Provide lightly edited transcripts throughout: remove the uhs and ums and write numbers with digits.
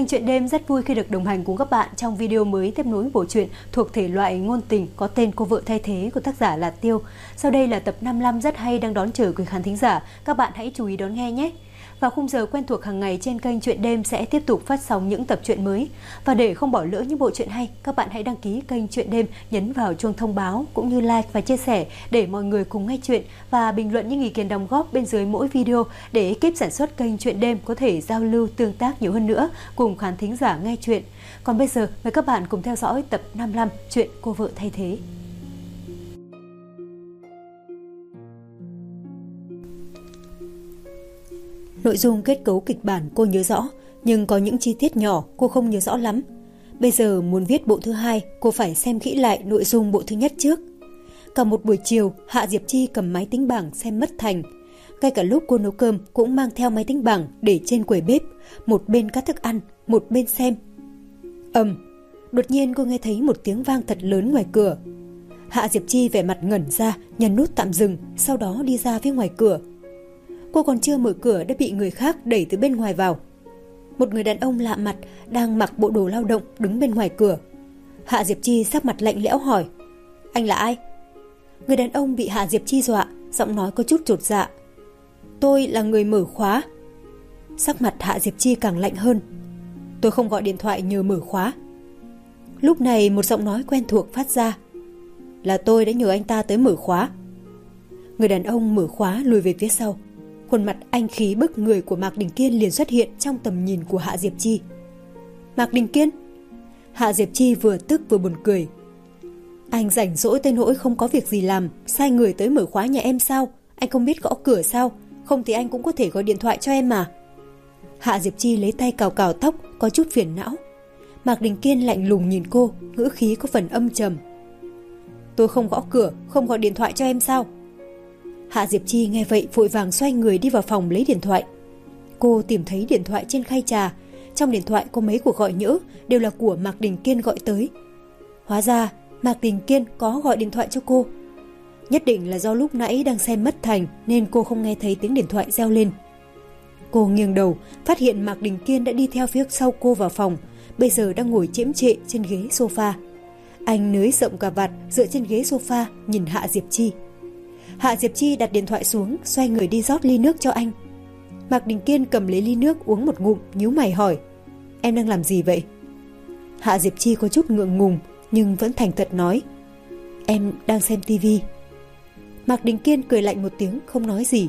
Kênh Chuyện Đêm rất vui khi được đồng hành cùng các bạn trong video mới tiếp nối bộ truyện thuộc thể loại ngôn tình có tên Cô vợ thay thế của tác giả là Tiêu. Sau đây là tập 55 rất hay đang đón chờ quý khán thính giả, các bạn hãy chú ý đón nghe nhé. Vào khung giờ quen thuộc hàng ngày trên kênh Chuyện Đêm sẽ tiếp tục phát sóng những tập truyện mới. Và để không bỏ lỡ những bộ truyện hay, các bạn hãy đăng ký kênh Chuyện Đêm, nhấn vào chuông thông báo cũng như like và chia sẻ để mọi người cùng nghe chuyện và bình luận những ý kiến đóng góp bên dưới mỗi video để ekip sản xuất kênh Chuyện Đêm có thể giao lưu tương tác nhiều hơn nữa cùng khán thính giả nghe chuyện. Còn bây giờ mời các bạn cùng theo dõi tập 55 chuyện Cô vợ thay thế. Nội dung kết cấu kịch bản cô nhớ rõ, nhưng có những chi tiết nhỏ cô không nhớ rõ lắm. Bây giờ muốn viết bộ thứ hai, cô phải xem kỹ lại nội dung bộ thứ nhất trước. Cả một buổi chiều, Hạ Diệp Chi cầm máy tính bảng xem mất thành. Ngay cả lúc cô nấu cơm cũng mang theo máy tính bảng để trên quầy bếp, một bên cắt thức ăn, một bên xem. Đột nhiên cô nghe thấy một tiếng vang thật lớn ngoài cửa. Hạ Diệp Chi vẻ mặt ngẩn ra, nhấn nút tạm dừng, sau đó đi ra phía ngoài cửa. Cô còn chưa mở cửa đã bị người khác đẩy từ bên ngoài vào. Một người đàn ông lạ mặt đang mặc bộ đồ lao động đứng bên ngoài cửa. Hạ Diệp Chi sắc mặt lạnh lẽo hỏi: "Anh là ai?" Người đàn ông bị Hạ Diệp Chi dọa, giọng nói có chút chột dạ: "Tôi là người mở khóa." Sắc mặt Hạ Diệp Chi càng lạnh hơn: "Tôi không gọi điện thoại nhờ mở khóa." Lúc này một giọng nói quen thuộc phát ra: "Là tôi đã nhờ anh ta tới mở khóa." Người đàn ông mở khóa lùi về phía sau. Khuôn mặt anh khí bức người của Mạc Đình Kiên liền xuất hiện trong tầm nhìn của Hạ Diệp Chi. "Mạc Đình Kiên?" Hạ Diệp Chi vừa tức vừa buồn cười. "Anh rảnh rỗi tới nỗi không có việc gì làm, sai người tới mở khóa nhà em sao? Anh không biết gõ cửa sao? Không thì anh cũng có thể gọi điện thoại cho em mà." Hạ Diệp Chi lấy tay cào cào tóc, có chút phiền não. Mạc Đình Kiên lạnh lùng nhìn cô, ngữ khí có phần âm trầm. "Tôi không gõ cửa, không gọi điện thoại cho em sao?" Hạ Diệp Chi nghe vậy vội vàng xoay người đi vào phòng lấy điện thoại. Cô tìm thấy điện thoại trên khay trà. Trong điện thoại có mấy cuộc gọi nhỡ, đều là của Mạc Đình Kiên gọi tới. Hóa ra Mạc Đình Kiên có gọi điện thoại cho cô. Nhất định là do lúc nãy đang xem mất thành nên cô không nghe thấy tiếng điện thoại reo lên. Cô nghiêng đầu, phát hiện Mạc Đình Kiên đã đi theo phía sau cô vào phòng, bây giờ đang ngồi chễm chệ trên ghế sofa. Anh nới rộng cà vạt dựa trên ghế sofa nhìn Hạ Diệp Chi. Hạ Diệp Chi đặt điện thoại xuống, xoay người đi rót ly nước cho anh. Mạc Đình Kiên cầm lấy ly nước uống một ngụm, nhíu mày hỏi: "Em đang làm gì vậy?" Hạ Diệp Chi có chút ngượng ngùng nhưng vẫn thành thật nói: "Em đang xem tivi." Mạc Đình Kiên cười lạnh một tiếng không nói gì.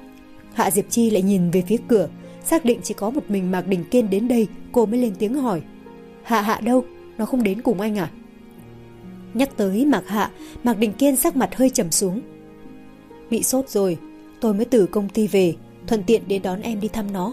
Hạ Diệp Chi lại nhìn về phía cửa, xác định chỉ có một mình Mạc Đình Kiên đến đây, cô mới lên tiếng hỏi: Hạ đâu? Nó không đến cùng anh à?" Nhắc tới Mạc Hạ, Mạc Đình Kiên sắc mặt hơi trầm xuống. "Bị sốt rồi, tôi mới từ công ty về, thuận tiện đến đón em đi thăm nó."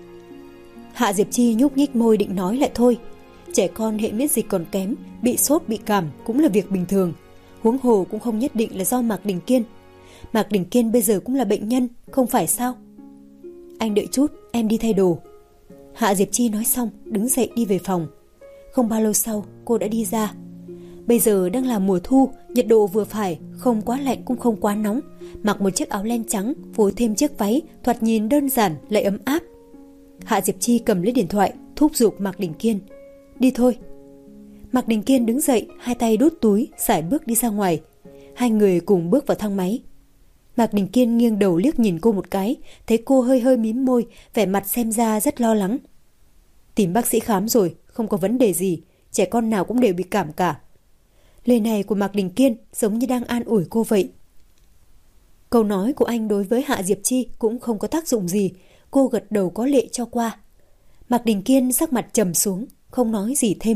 Hạ Diệp Chi nhúc nhích môi định nói lại thôi. Trẻ con hệ miễn dịch còn kém, bị sốt bị cảm cũng là việc bình thường. Huống hồ cũng không nhất định là do Mạc Đình Kiên. Mạc Đình Kiên bây giờ cũng là bệnh nhân, không phải sao? "Anh đợi chút, em đi thay đồ." Hạ Diệp Chi nói xong, đứng dậy đi về phòng. Không bao lâu sau, cô đã đi ra. Bây giờ đang là mùa thu, nhiệt độ vừa phải, không quá lạnh cũng không quá nóng. Mặc một chiếc áo len trắng, phối thêm chiếc váy, thoạt nhìn đơn giản lại ấm áp. Hạ Diệp Chi cầm lấy điện thoại, thúc giục Mạc Đình Kiên: "Đi thôi." Mạc Đình Kiên đứng dậy, hai tay đút túi, sải bước đi ra ngoài. Hai người cùng bước vào thang máy. Mạc Đình Kiên nghiêng đầu liếc nhìn cô một cái, thấy cô hơi hơi mím môi, vẻ mặt xem ra rất lo lắng. "Tìm bác sĩ khám rồi, không có vấn đề gì, trẻ con nào cũng đều bị cảm cả." Lời này của Mạc Đình Kiên giống như đang an ủi cô vậy. Câu nói của anh đối với Hạ Diệp Chi cũng không có tác dụng gì, cô gật đầu có lệ cho qua. Mạc Đình Kiên sắc mặt trầm xuống, không nói gì thêm.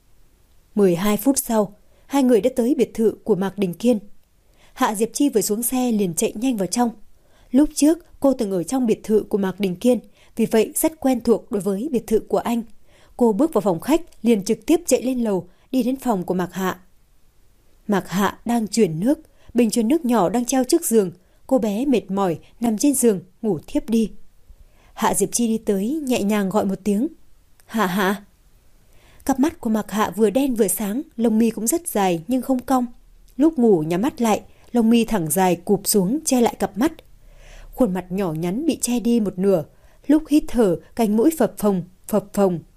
12 phút sau, hai người đã tới biệt thự của Mạc Đình Kiên. Hạ Diệp Chi vừa xuống xe liền chạy nhanh vào trong. Lúc trước cô từng ở trong biệt thự của Mạc Đình Kiên, vì vậy rất quen thuộc đối với biệt thự của anh. Cô bước vào phòng khách liền trực tiếp chạy lên lầu, đi đến phòng của Mạc Hạ. Mạc Hạ đang chuyển nước, bình chuyển nước nhỏ đang treo trước giường. Cô bé mệt mỏi nằm trên giường ngủ thiếp đi. Hạ Diệp Chi đi tới nhẹ nhàng gọi một tiếng: Hạ." Cặp mắt của Mạc Hạ vừa đen vừa sáng, lông mi cũng rất dài nhưng không cong. Lúc ngủ nhắm mắt lại, lông mi thẳng dài cụp xuống che lại cặp mắt. Khuôn mặt nhỏ nhắn bị che đi một nửa, lúc hít thở cánh mũi phập phồng.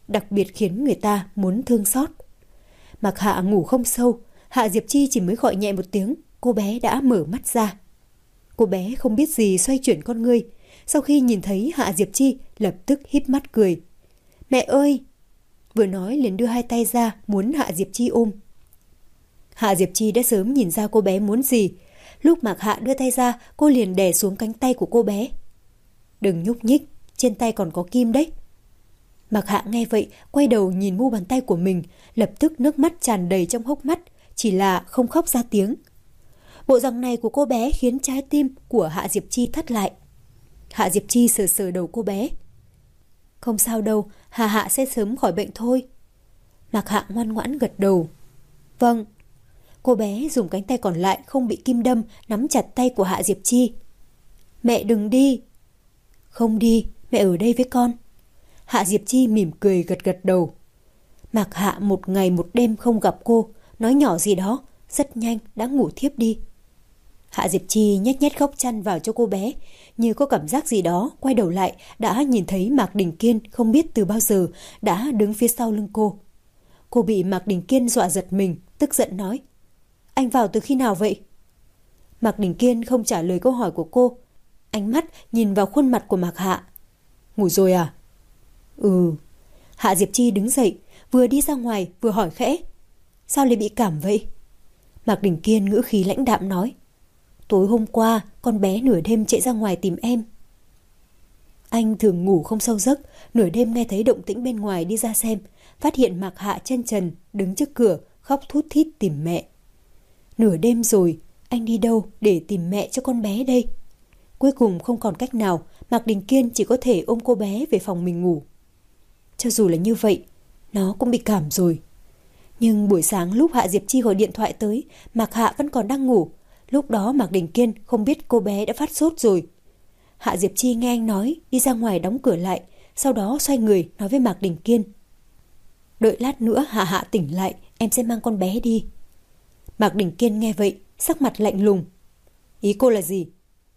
đặc biệt khiến người ta muốn thương xót. Mạc Hạ ngủ không sâu, Hạ Diệp Chi chỉ mới gọi nhẹ một tiếng, cô bé đã mở mắt ra. Cô bé không biết gì xoay chuyển con ngươi, sau khi nhìn thấy Hạ Diệp Chi lập tức híp mắt cười. Mẹ ơi! Vừa nói liền đưa hai tay ra muốn Hạ Diệp Chi ôm. Hạ Diệp Chi đã sớm nhìn ra cô bé muốn gì. Lúc Mạc Hạ đưa tay ra, cô liền đè xuống cánh tay của cô bé. Đừng nhúc nhích, trên tay còn có kim đấy. Mạc Hạ nghe vậy, quay đầu nhìn mu bàn tay của mình, lập tức nước mắt tràn đầy trong hốc mắt, chỉ là không khóc ra tiếng. Bộ dạng này của cô bé khiến trái tim của Hạ Diệp Chi thắt lại. Hạ Diệp Chi sờ sờ đầu cô bé. Không sao đâu, Hạ Hạ sẽ sớm khỏi bệnh thôi. Mạc Hạ ngoan ngoãn gật đầu. Vâng. Cô bé dùng cánh tay còn lại không bị kim đâm nắm chặt tay của Hạ Diệp Chi. Mẹ đừng đi. Không đi, mẹ ở đây với con. Hạ Diệp Chi mỉm cười gật gật đầu. Mạc Hạ một ngày một đêm không gặp cô, nói nhỏ gì đó, rất nhanh đã ngủ thiếp đi. Hạ Diệp Chi nhét nhét góc chăn vào cho cô bé, như có cảm giác gì đó, quay đầu lại đã nhìn thấy Mạc Đình Kiên không biết từ bao giờ đã đứng phía sau lưng cô. Cô bị Mạc Đình Kiên dọa giật mình, tức giận nói. Anh vào từ khi nào vậy? Mạc Đình Kiên không trả lời câu hỏi của cô. Ánh mắt nhìn vào khuôn mặt của Mạc Hạ. Ngủ rồi à? Ừ. Hạ Diệp Chi đứng dậy, vừa đi ra ngoài vừa hỏi khẽ. Sao lại bị cảm vậy? Mạc Đình Kiên ngữ khí lãnh đạm nói. Tối hôm qua, con bé nửa đêm chạy ra ngoài tìm em. Anh thường ngủ không sâu giấc, nửa đêm nghe thấy động tĩnh bên ngoài đi ra xem, phát hiện Mạc Hạ chân trần, đứng trước cửa, khóc thút thít tìm mẹ. Nửa đêm rồi, anh đi đâu để tìm mẹ cho con bé đây? Cuối cùng không còn cách nào, Mạc Đình Kiên chỉ có thể ôm cô bé về phòng mình ngủ. Cho dù là như vậy, nó cũng bị cảm rồi. Nhưng buổi sáng lúc Hạ Diệp Chi gọi điện thoại tới, Mạc Hạ vẫn còn đang ngủ. Lúc đó Mạc Đình Kiên không biết cô bé đã phát sốt rồi. Hạ Diệp Chi nghe anh nói, đi ra ngoài đóng cửa lại, sau đó xoay người nói với Mạc Đình Kiên. Đợi lát nữa Hạ Hạ tỉnh lại, em sẽ mang con bé đi. Mạc Đình Kiên nghe vậy, sắc mặt lạnh lùng. Ý cô là gì?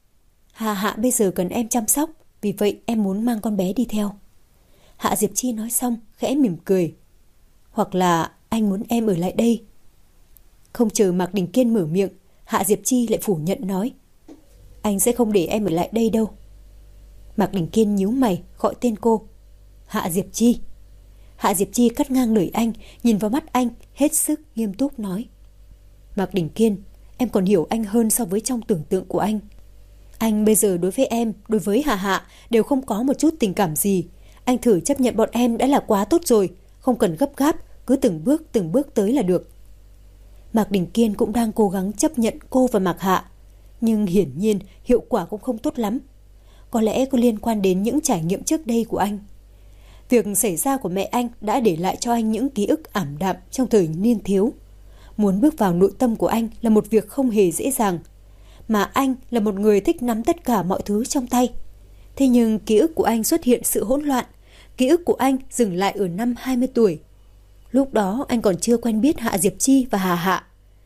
Hạ Hạ bây giờ cần em chăm sóc, vì vậy em muốn mang con bé đi theo. Hạ Diệp Chi nói xong, khẽ mỉm cười. Hoặc là anh muốn em ở lại đây. Không chờ Mạc Đình Kiên mở miệng, Hạ Diệp Chi lại phủ nhận nói. Anh sẽ không để em ở lại đây đâu. Mạc Đình Kiên nhíu mày gọi tên cô. Hạ Diệp Chi. Hạ Diệp Chi cắt ngang lời anh, nhìn vào mắt anh, hết sức nghiêm túc nói. Mạc Đình Kiên, em còn hiểu anh hơn so với trong tưởng tượng của anh. Anh bây giờ đối với em, đối với Hạ Hạ đều không có một chút tình cảm gì. Anh thử chấp nhận bọn em đã là quá tốt rồi, không cần gấp gáp, cứ từng bước tới là được. Mạc Đình Kiên cũng đang cố gắng chấp nhận cô và Mạc Hạ, nhưng hiển nhiên hiệu quả cũng không tốt lắm. Có lẽ có liên quan đến những trải nghiệm trước đây của anh. Việc xảy ra của mẹ anh đã để lại cho anh những ký ức ảm đạm trong thời niên thiếu. Muốn bước vào nội tâm của anh là một việc không hề dễ dàng. Mà anh là một người thích nắm tất cả mọi thứ trong tay. Thế nhưng ký ức của anh xuất hiện sự hỗn loạn. Ký ức của anh dừng lại ở năm 20 tuổi. Lúc đó anh còn chưa quen biết Hạ Diệp Chi và Hà Hạ.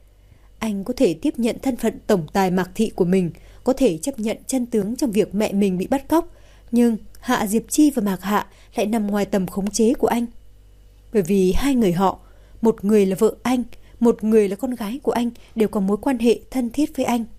Anh có thể tiếp nhận thân phận tổng tài Mạc Thị của mình, có thể chấp nhận chân tướng trong việc mẹ mình bị bắt cóc, nhưng Hạ Diệp Chi và Mạc Hạ lại nằm ngoài tầm khống chế của anh. Bởi vì hai người họ, một người là vợ anh, một người là con gái của anh, đều có mối quan hệ thân thiết với anh.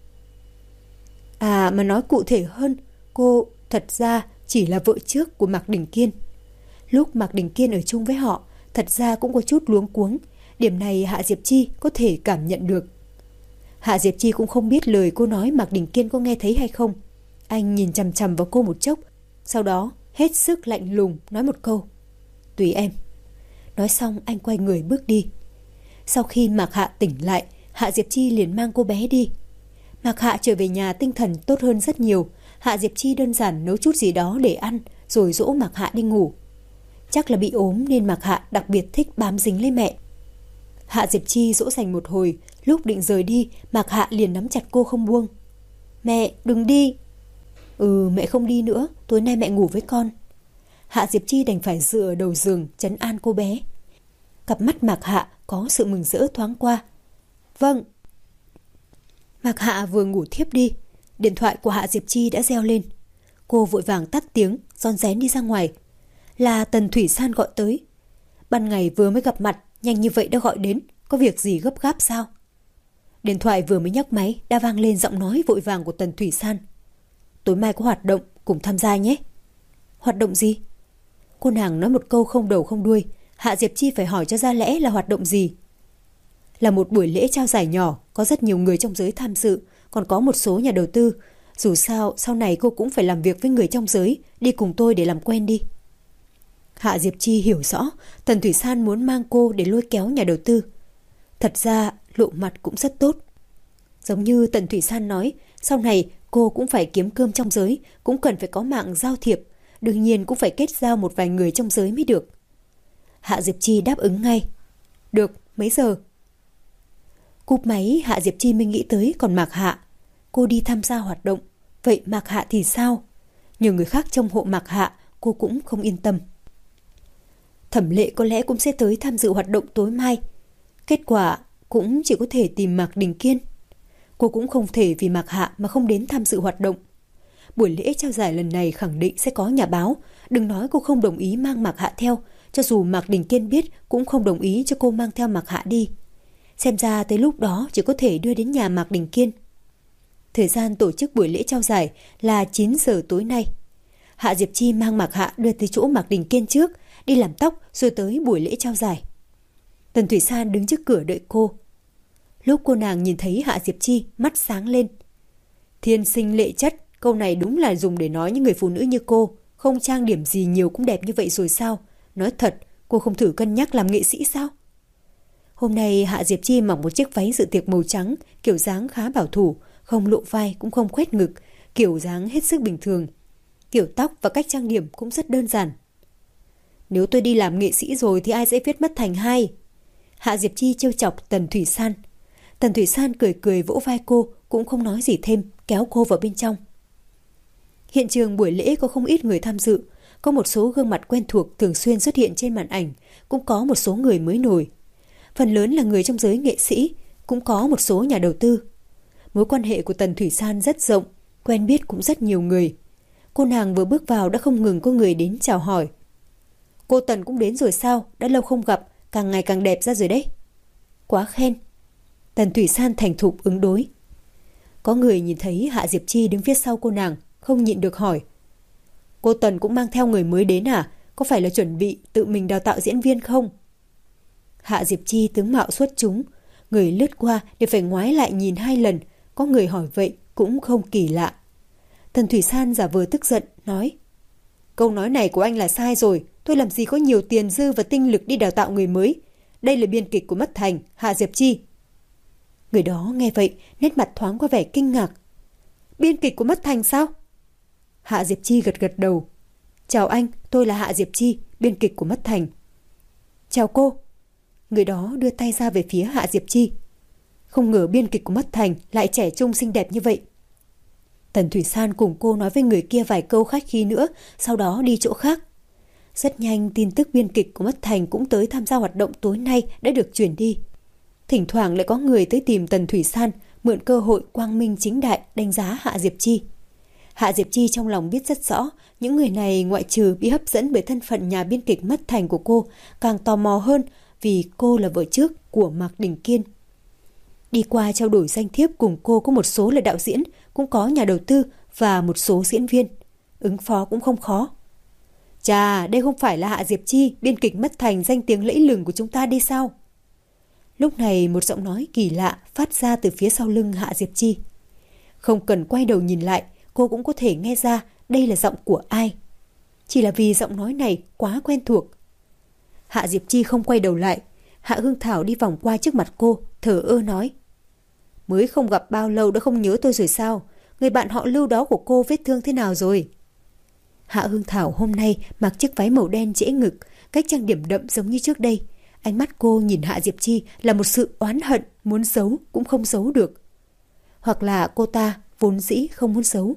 À, mà nói cụ thể hơn, cô thật ra chỉ là vợ trước của Mạc Đình Kiên. Lúc Mạc Đình Kiên ở chung với họ, thật ra cũng có chút luống cuống. Điểm này Hạ Diệp Chi có thể cảm nhận được. Hạ Diệp Chi cũng không biết lời cô nói Mạc Đình Kiên có nghe thấy hay không. Anh nhìn chằm chằm vào cô một chốc, sau đó hết sức lạnh lùng nói một câu. Tùy em. Nói xong anh quay người bước đi. Sau khi Mạc Hạ tỉnh lại, Hạ Diệp Chi liền mang cô bé đi. Mạc Hạ trở về nhà tinh thần tốt hơn rất nhiều. Hạ Diệp Chi đơn giản nấu chút gì đó để ăn, rồi dỗ Mạc Hạ đi ngủ. Chắc là bị ốm nên Mạc Hạ đặc biệt thích bám dính lấy mẹ. Hạ Diệp Chi dỗ dành một hồi, lúc định rời đi, Mạc Hạ liền nắm chặt cô không buông. Mẹ, đừng đi. Mẹ không đi nữa, tối nay mẹ ngủ với con. Hạ Diệp Chi đành phải dựa ở đầu giường trấn an cô bé. Cặp mắt Mạc Hạ có sự mừng rỡ thoáng qua. Vâng. Mạc Hạ vừa ngủ thiếp đi, điện thoại của Hạ Diệp Chi đã reo lên. Cô vội vàng tắt tiếng, ron rén đi ra ngoài. Là Tần Thủy San gọi tới. Ban ngày vừa mới gặp mặt, nhanh như vậy đã gọi đến, có việc gì gấp gáp sao? Điện thoại vừa mới nhấc máy đã vang lên giọng nói vội vàng của Tần Thủy San. Tối mai có hoạt động, cùng tham gia nhé. Hoạt động gì? Cô nàng nói một câu không đầu không đuôi, Hạ Diệp Chi phải hỏi cho ra lẽ là hoạt động gì. Là một buổi lễ trao giải nhỏ, có rất nhiều người trong giới tham dự, còn có một số nhà đầu tư. Dù sao, sau này cô cũng phải làm việc với người trong giới, đi cùng tôi để làm quen đi. Hạ Diệp Chi hiểu rõ, Tần Thủy San muốn mang cô để lôi kéo nhà đầu tư. Thật ra, lộ mặt cũng rất tốt. Giống như Tần Thủy San nói, sau này cô cũng phải kiếm cơm trong giới, cũng cần phải có mạng giao thiệp, đương nhiên cũng phải kết giao một vài người trong giới mới được. Hạ Diệp Chi đáp ứng ngay. Được, mấy giờ? Cúp máy, Hạ Diệp Chi mới nghĩ tới còn Mạc Hạ. Cô đi tham gia hoạt động, vậy Mạc Hạ thì sao? Nhiều người khác trong hộ Mạc Hạ, cô cũng không yên tâm. Thẩm Lệ có lẽ cũng sẽ tới tham dự hoạt động tối mai. Kết quả cũng chỉ có thể tìm Mạc Đình Kiên. Cô cũng không thể vì Mạc Hạ mà không đến tham dự hoạt động. Buổi lễ trao giải lần này khẳng định sẽ có nhà báo. Đừng nói cô không đồng ý mang Mạc Hạ theo, cho dù Mạc Đình Kiên biết cũng không đồng ý cho cô mang theo Mạc Hạ đi. Xem ra tới lúc đó chỉ có thể đưa đến nhà Mạc Đình Kiên. Thời gian tổ chức buổi lễ trao giải là 9 giờ tối nay. Hạ Diệp Chi mang Mạc Hạ đưa tới chỗ Mạc Đình Kiên trước, đi làm tóc rồi tới buổi lễ trao giải. Tần Thủy San đứng trước cửa đợi cô. Lúc cô nàng nhìn thấy Hạ Diệp Chi, mắt sáng lên. Thiên sinh lệ chất, câu này đúng là dùng để nói những người phụ nữ như cô, không trang điểm gì nhiều cũng đẹp như vậy rồi sao? Nói thật, cô không thử cân nhắc làm nghệ sĩ sao? Hôm nay Hạ Diệp Chi mặc một chiếc váy dự tiệc màu trắng, kiểu dáng khá bảo thủ, không lộ vai cũng không khoét ngực, kiểu dáng hết sức bình thường. Kiểu tóc và cách trang điểm cũng rất đơn giản. Nếu tôi đi làm nghệ sĩ rồi thì ai sẽ viết Mất Thành 2? Hạ Diệp Chi trêu chọc Tần Thủy San. Tần Thủy San cười cười vỗ vai cô, cũng không nói gì thêm, kéo cô vào bên trong. Hiện trường buổi lễ có không ít người tham dự, có một số gương mặt quen thuộc thường xuyên xuất hiện trên màn ảnh, cũng có một số người mới nổi. Phần lớn là người trong giới nghệ sĩ, cũng có một số nhà đầu tư. Mối quan hệ của Tần Thủy San rất rộng, quen biết cũng rất nhiều người. Cô nàng vừa bước vào đã không ngừng có người đến chào hỏi. Cô Tần cũng đến rồi sao? Đã lâu không gặp, càng ngày càng đẹp ra rồi đấy. Quá khen. Tần Thủy San thành thục ứng đối. Có người nhìn thấy Hạ Diệp Chi đứng phía sau cô nàng, không nhịn được hỏi. Cô Tần cũng mang theo người mới đến à? Có phải là chuẩn bị tự mình đào tạo diễn viên không? Hạ Diệp Chi tướng mạo xuất chúng, người lướt qua đều phải ngoái lại nhìn 2 lần, có người hỏi vậy cũng không kỳ lạ. Tần Thủy San giả vờ tức giận, nói. Câu nói này của anh là sai rồi, tôi làm gì có nhiều tiền dư và tinh lực đi đào tạo người mới. Đây là biên kịch của Mất Thành, Hạ Diệp Chi. Người đó nghe vậy, nét mặt thoáng qua vẻ kinh ngạc. Biên kịch của Mất Thành sao? Hạ Diệp Chi gật gật đầu. Chào anh, tôi là Hạ Diệp Chi, biên kịch của Mất Thành. Chào cô. Người đó đưa tay ra về phía Hạ Diệp Chi. Không ngờ biên kịch của Mất Thành lại trẻ trung xinh đẹp như vậy. Tần Thủy San cùng cô nói với người kia vài câu khách khí nữa, sau đó đi chỗ khác. Rất nhanh tin tức biên kịch của Mất Thành cũng tới tham gia hoạt động tối nay đã được truyền đi. Thỉnh thoảng lại có người tới tìm Tần Thủy San, mượn cơ hội quang minh chính đại đánh giá Hạ Diệp Chi. Hạ Diệp Chi trong lòng biết rất rõ, những người này ngoại trừ bị hấp dẫn bởi thân phận nhà biên kịch Mất Thành của cô, càng tò mò hơn vì cô là vợ trước của Mạc Đình Kiên. Đi qua trao đổi danh thiếp cùng cô có một số là đạo diễn, cũng có nhà đầu tư và một số diễn viên. Ứng phó cũng không khó. Chà, đây không phải là Hạ Diệp Chi, biên kịch Mất Thành danh tiếng lẫy lừng của chúng ta đi sao? Lúc này một giọng nói kỳ lạ phát ra từ phía sau lưng Hạ Diệp Chi. Không cần quay đầu nhìn lại, cô cũng có thể nghe ra đây là giọng của ai. Chỉ là vì giọng nói này quá quen thuộc. Hạ Diệp Chi không quay đầu lại. Hạ Hương Thảo đi vòng qua trước mặt cô, thở ơ nói. Mới không gặp bao lâu đã không nhớ tôi rồi sao? Người bạn họ Lưu đó của cô vết thương thế nào rồi? Hạ Hương Thảo hôm nay mặc chiếc váy màu đen trễ ngực, cách trang điểm đậm giống như trước đây. Ánh mắt cô nhìn Hạ Diệp Chi là một sự oán hận, muốn giấu cũng không giấu được. Hoặc là cô ta vốn dĩ không muốn giấu.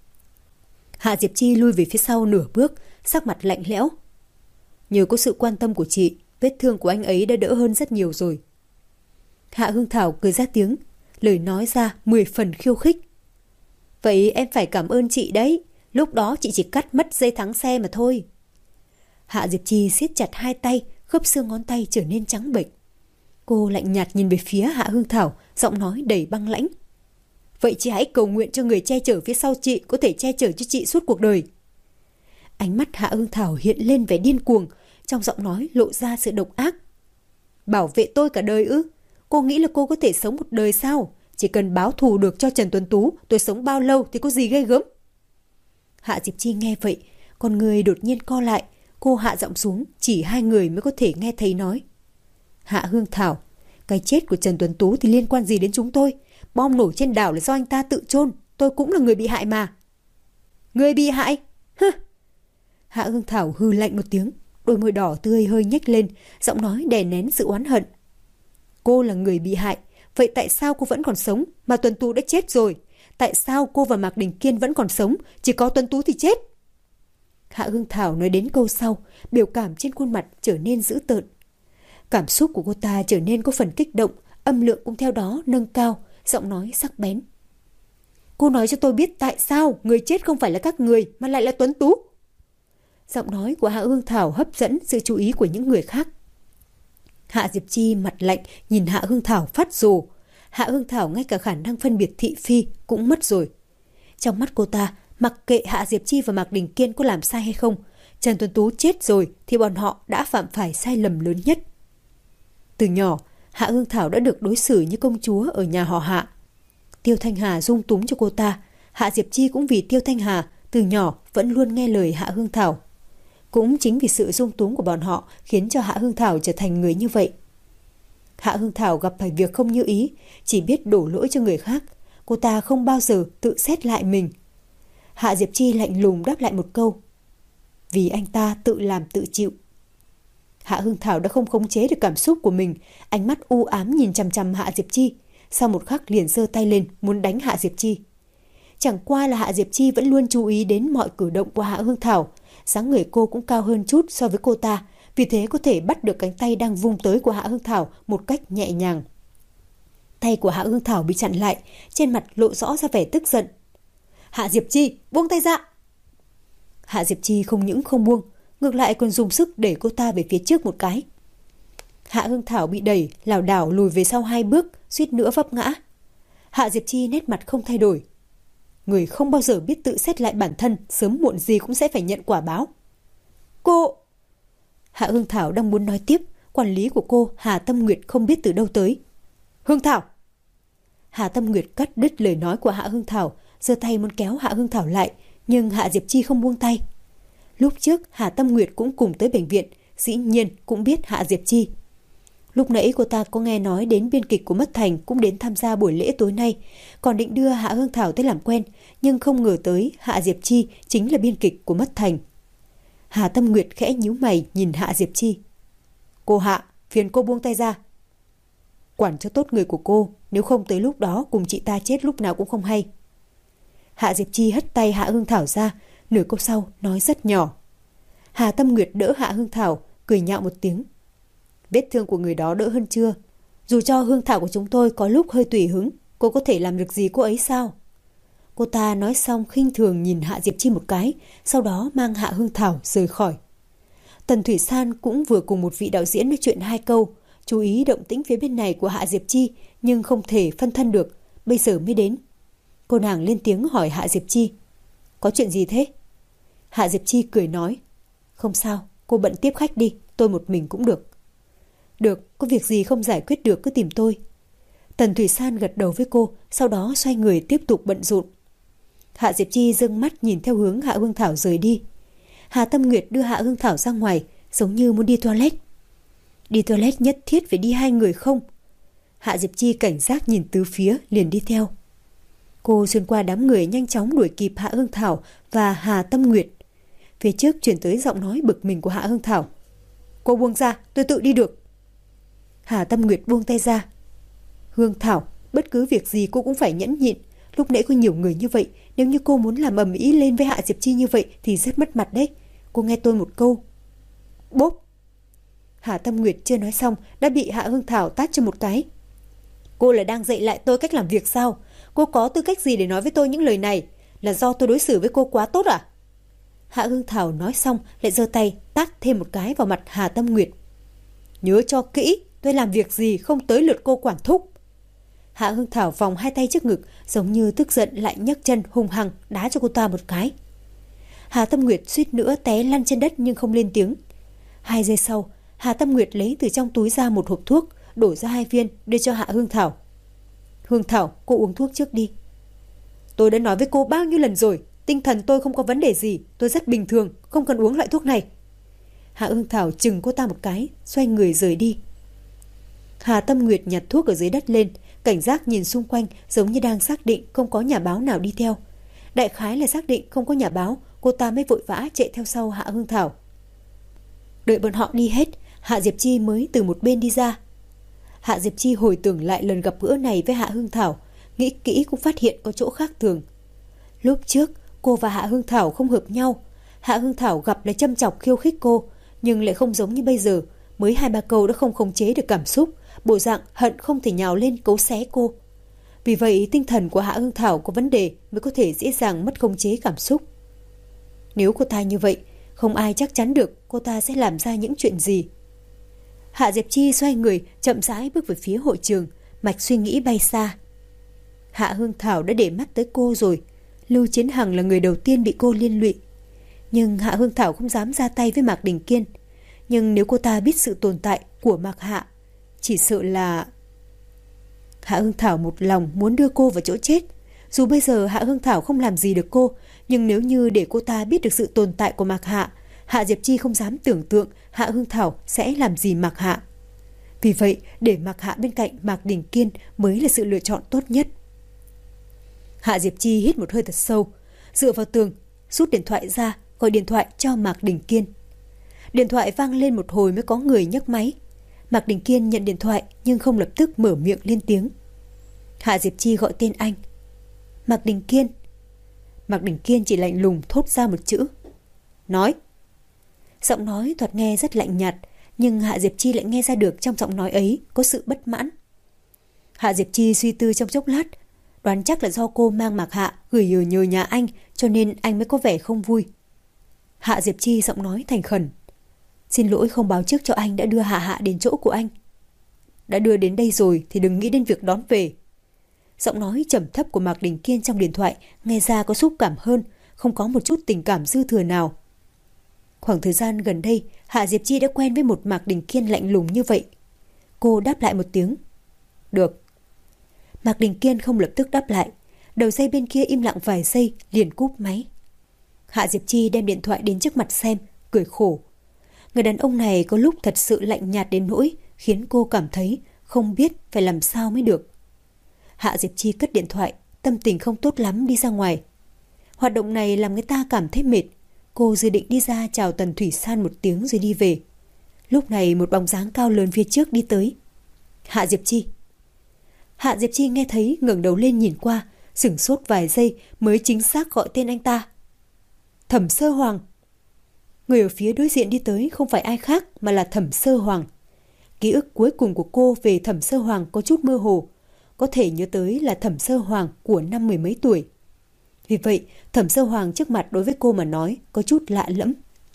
Hạ Diệp Chi lui về phía sau nửa bước, sắc mặt lạnh lẽo. Nhờ có sự quan tâm của chị, vết thương của anh ấy đã đỡ hơn rất nhiều rồi. Hạ Hương Thảo cười ra tiếng, lời nói ra 10 phần khiêu khích. Vậy em phải cảm ơn chị đấy, lúc đó chị chỉ cắt mất dây thắng xe mà thôi. Hạ Diệp Chi siết chặt hai tay, khớp xương ngón tay trở nên trắng bệch. Cô lạnh nhạt nhìn về phía Hạ Hương Thảo, giọng nói đầy băng lãnh. Vậy chị hãy cầu nguyện cho người che chở phía sau chị có thể che chở cho chị suốt cuộc đời. Ánh mắt Hạ Hương Thảo hiện lên vẻ điên cuồng, trong giọng nói lộ ra sự độc ác. Bảo vệ tôi cả đời ư? Cô nghĩ là cô có thể sống một đời sao? Chỉ cần báo thù được cho Trần Tuấn Tú, tôi sống bao lâu thì có gì ghê gớm. Hạ Diệp Chi nghe vậy, con người đột nhiên co lại. Cô hạ giọng xuống, chỉ hai người mới có thể nghe thấy nói. Hạ Hương Thảo, cái chết của Trần Tuấn Tú thì liên quan gì đến chúng tôi? Bom nổ trên đảo là do anh ta tự chôn, tôi cũng là người bị hại mà. Người bị hại? Hừ. Hạ Hương Thảo hừ lạnh một tiếng, đôi môi đỏ tươi hơi nhếch lên, giọng nói đè nén sự oán hận. Cô là người bị hại, vậy tại sao cô vẫn còn sống mà Tuấn Tú đã chết rồi? Tại sao cô và Mạc Đình Kiên vẫn còn sống, chỉ có Tuấn Tú thì chết? Hạ Hương Thảo nói đến câu sau, biểu cảm trên khuôn mặt trở nên dữ tợn. Cảm xúc của cô ta trở nên có phần kích động, âm lượng cũng theo đó nâng cao, giọng nói sắc bén. Cô nói cho tôi biết tại sao người chết không phải là các người mà lại là Tuấn Tú. Giọng nói của Hạ Hương Thảo hấp dẫn sự chú ý của những người khác. Hạ Diệp Chi mặt lạnh nhìn Hạ Hương Thảo phát rồ. Hạ Hương Thảo ngay cả khả năng phân biệt thị phi cũng mất rồi. Trong mắt cô ta, mặc kệ Hạ Diệp Chi và Mạc Đình Kiên có làm sai hay không, Trần Tuấn Tú chết rồi thì bọn họ đã phạm phải sai lầm lớn nhất. Từ nhỏ, Hạ Hương Thảo đã được đối xử như công chúa ở nhà họ Hạ. Tiêu Thanh Hà dung túng cho cô ta. Hạ Diệp Chi cũng vì Tiêu Thanh Hà từ nhỏ vẫn luôn nghe lời Hạ Hương Thảo. Cũng chính vì sự dung túng của bọn họ khiến cho Hạ Hương Thảo trở thành người như vậy. Hạ Hương Thảo gặp phải việc không như ý, chỉ biết đổ lỗi cho người khác. Cô ta không bao giờ tự xét lại mình. Hạ Diệp Chi lạnh lùng đáp lại một câu. Vì anh ta tự làm tự chịu. Hạ Hương Thảo đã không khống chế được cảm xúc của mình, ánh mắt u ám nhìn chằm chằm Hạ Diệp Chi, sau một khắc liền giơ tay lên muốn đánh Hạ Diệp Chi. Chẳng qua là Hạ Diệp Chi vẫn luôn chú ý đến mọi cử động của Hạ Hương Thảo, dáng người cô cũng cao hơn chút so với cô ta, vì thế có thể bắt được cánh tay đang vung tới của Hạ Hương Thảo một cách nhẹ nhàng. Tay của Hạ Hương Thảo bị chặn lại, trên mặt lộ rõ ra vẻ tức giận. Hạ Diệp Chi, buông tay ra! Hạ Diệp Chi không những không buông, ngược lại còn dùng sức đẩy cô ta về phía trước một cái. Hạ Hương Thảo bị đẩy, lảo đảo lùi về sau 2 bước, suýt nữa vấp ngã. Hạ Diệp Chi nét mặt không thay đổi. Người không bao giờ biết tự xét lại bản thân, sớm muộn gì cũng sẽ phải nhận quả báo. Cô... Hạ Hương Thảo đang muốn nói tiếp, quản lý của cô Hà Tâm Nguyệt không biết từ đâu tới. Hương Thảo! Hà Tâm Nguyệt cắt đứt lời nói của Hạ Hương Thảo, giơ tay muốn kéo Hạ Hương Thảo lại, nhưng Hạ Diệp Chi không buông tay. Lúc trước Hà Tâm Nguyệt cũng cùng tới bệnh viện, dĩ nhiên cũng biết Hạ Diệp Chi. Lúc nãy cô ta có nghe nói đến biên kịch của Mất Thành cũng đến tham gia buổi lễ tối nay, còn định đưa Hạ Hương Thảo tới làm quen, nhưng không ngờ tới Hạ Diệp Chi chính là biên kịch của Mất Thành. Hà Tâm Nguyệt khẽ nhíu mày nhìn Hạ Diệp Chi. Cô Hạ, phiền cô buông tay ra. Quản cho tốt người của cô, nếu không tới lúc đó cùng chị ta chết lúc nào cũng không hay. Hạ Diệp Chi hất tay Hạ Hương Thảo ra, nửa câu sau nói rất nhỏ. Hà Tâm Nguyệt đỡ Hạ Hương Thảo, cười nhạo một tiếng. Vết thương của người đó đỡ hơn chưa? Dù cho Hương Thảo của chúng tôi có lúc hơi tùy hứng, cô có thể làm được gì cô ấy sao? Cô ta nói xong khinh thường nhìn Hạ Diệp Chi một cái, sau đó mang Hạ Hương Thảo rời khỏi. Tần Thủy San cũng vừa cùng một vị đạo diễn nói chuyện 2 câu, chú ý động tĩnh phía bên này của Hạ Diệp Chi, nhưng không thể phân thân được, bây giờ mới đến. Cô nàng lên tiếng hỏi Hạ Diệp Chi. Có chuyện gì thế? Hạ Diệp Chi cười nói. Không sao, cô bận tiếp khách đi, tôi một mình cũng được. Được, có việc gì không giải quyết được cứ tìm tôi. Tần Thủy San gật đầu với cô, sau đó xoay người tiếp tục bận rộn. Hạ Diệp Chi giương mắt nhìn theo hướng Hạ Hương Thảo rời đi. Hà Tâm Nguyệt đưa Hạ Hương Thảo ra ngoài, giống như muốn đi toilet. Đi toilet nhất thiết phải đi 2 người không? Hạ Diệp Chi cảnh giác nhìn tứ phía liền đi theo. Cô xuyên qua đám người nhanh chóng đuổi kịp Hạ Hương Thảo và Hà Tâm Nguyệt. Phía trước chuyển tới giọng nói bực mình của Hạ Hương Thảo. Cô buông ra, tôi tự đi được. Hà Tâm Nguyệt buông tay ra. Hương Thảo, bất cứ việc gì cô cũng phải nhẫn nhịn. Lúc nãy có nhiều người như vậy, nếu như cô muốn làm ầm ĩ lên với Hạ Diệp Chi như vậy thì rất mất mặt đấy. Cô nghe tôi một câu. Bốp. Hà Tâm Nguyệt chưa nói xong đã bị Hạ Hương Thảo tát cho một cái. Cô là đang dạy lại tôi cách làm việc sao? Cô có tư cách gì để nói với tôi những lời này? Là do tôi đối xử với cô quá tốt à? Hạ Hương Thảo nói xong lại giơ tay tát thêm một cái vào mặt Hà Tâm Nguyệt. Nhớ cho kỹ, tôi làm việc gì không tới lượt cô quản thúc. Hạ Hương Thảo vòng hai tay trước ngực, giống như tức giận lại nhấc chân hung hăng đá cho cô ta một cái. Hà Tâm Nguyệt suýt nữa té lăn trên đất nhưng không lên tiếng. 2 giây sau, Hà Tâm Nguyệt lấy từ trong túi ra một hộp thuốc, đổ ra 2 viên đưa cho Hạ Hương Thảo. Hương Thảo, cô uống thuốc trước đi. Tôi đã nói với cô bao nhiêu lần rồi, tinh thần tôi không có vấn đề gì, tôi rất bình thường, không cần uống loại thuốc này. Hạ Hương Thảo chừng cô ta một cái, xoay người rời đi. Hà Tâm Nguyệt nhặt thuốc ở dưới đất lên, cảnh giác nhìn xung quanh giống như đang xác định không có nhà báo nào đi theo. Đại khái là xác định không có nhà báo, cô ta mới vội vã chạy theo sau Hạ Hương Thảo. Đợi bọn họ đi hết, Hạ Diệp Chi mới từ một bên đi ra. Hạ Diệp Chi hồi tưởng lại lần gặp gỡ này với Hạ Hương Thảo, nghĩ kỹ cũng phát hiện có chỗ khác thường. Lúc trước, cô và Hạ Hương Thảo không hợp nhau. Hạ Hương Thảo gặp lại châm chọc khiêu khích cô, nhưng lại không giống như bây giờ, mới 2-3 câu đã không khống chế được cảm xúc, bộ dạng hận không thể nhào lên cấu xé cô. Vì vậy tinh thần của Hạ Hương Thảo có vấn đề mới có thể dễ dàng mất khống chế cảm xúc. Nếu cô ta như vậy, không ai chắc chắn được cô ta sẽ làm ra những chuyện gì. Hạ Diệp Chi xoay người, chậm rãi bước về phía hội trường, mạch suy nghĩ bay xa. Hạ Hương Thảo đã để mắt tới cô rồi, Lưu Chiến Hằng là người đầu tiên bị cô liên lụy. Nhưng Hạ Hương Thảo không dám ra tay với Mạc Đình Kiên. Nhưng nếu cô ta biết sự tồn tại của Mạc Hạ, chỉ sợ là... Hạ Hương Thảo một lòng muốn đưa cô vào chỗ chết. Dù bây giờ Hạ Hương Thảo không làm gì được cô, nhưng nếu như để cô ta biết được sự tồn tại của Mạc Hạ, Hạ Diệp Chi không dám tưởng tượng Hạ Hương Thảo sẽ làm gì Mạc Hạ. Vì vậy, để Mạc Hạ bên cạnh Mạc Đình Kiên mới là sự lựa chọn tốt nhất. Hạ Diệp Chi hít một hơi thật sâu, dựa vào tường, rút điện thoại ra, gọi điện thoại cho Mạc Đình Kiên. Điện thoại vang lên một hồi mới có người nhấc máy. Mạc Đình Kiên nhận điện thoại nhưng không lập tức mở miệng lên tiếng. Hạ Diệp Chi gọi tên anh. Mạc Đình Kiên. Mạc Đình Kiên chỉ lạnh lùng thốt ra một chữ. Nói. Giọng nói thoạt nghe rất lạnh nhạt, nhưng Hạ Diệp Chi lại nghe ra được trong giọng nói ấy có sự bất mãn. Hạ Diệp Chi suy tư trong chốc lát, đoán chắc là do cô mang Mạc Hạ gửi ở nhờ nhà anh cho nên anh mới có vẻ không vui. Hạ Diệp Chi giọng nói thành khẩn. Xin lỗi không báo trước cho anh đã đưa Hạ Hạ đến chỗ của anh. Đã đưa đến đây rồi thì đừng nghĩ đến việc đón về. Giọng nói trầm thấp của Mạc Đình Kiên trong điện thoại nghe ra có xúc cảm hơn, không có một chút tình cảm dư thừa nào. Khoảng thời gian gần đây, Hạ Diệp Chi đã quen với một Mạc Đình Kiên lạnh lùng như vậy. Cô đáp lại một tiếng. Được. Mạc Đình Kiên không lập tức đáp lại. Đầu dây bên kia im lặng vài giây liền cúp máy. Hạ Diệp Chi đem điện thoại đến trước mặt xem, cười khổ. Người đàn ông này có lúc thật sự lạnh nhạt đến nỗi khiến cô cảm thấy không biết phải làm sao mới được. Hạ Diệp Chi cất điện thoại, tâm tình không tốt lắm đi ra ngoài. Hoạt động này làm người ta cảm thấy mệt. Cô dự định đi ra chào Tần Thủy San một tiếng rồi đi về. Lúc này một bóng dáng cao lớn phía trước đi tới. Hạ Diệp Chi. Hạ Diệp Chi nghe thấy ngẩng đầu lên nhìn qua, sửng sốt vài giây mới chính xác gọi tên anh ta. Thẩm Sơ Hoàng. Người ở phía đối diện đi tới không phải ai khác mà là Thẩm Sơ Hoàng. Ký ức cuối cùng của cô về Thẩm Sơ Hoàng có chút mơ hồ, có thể nhớ tới là Thẩm Sơ Hoàng của năm 10 mấy tuổi. Vì vậy, Thẩm Sơ Hoàng trước mặt đối với cô mà nói có chút lạ lẫm.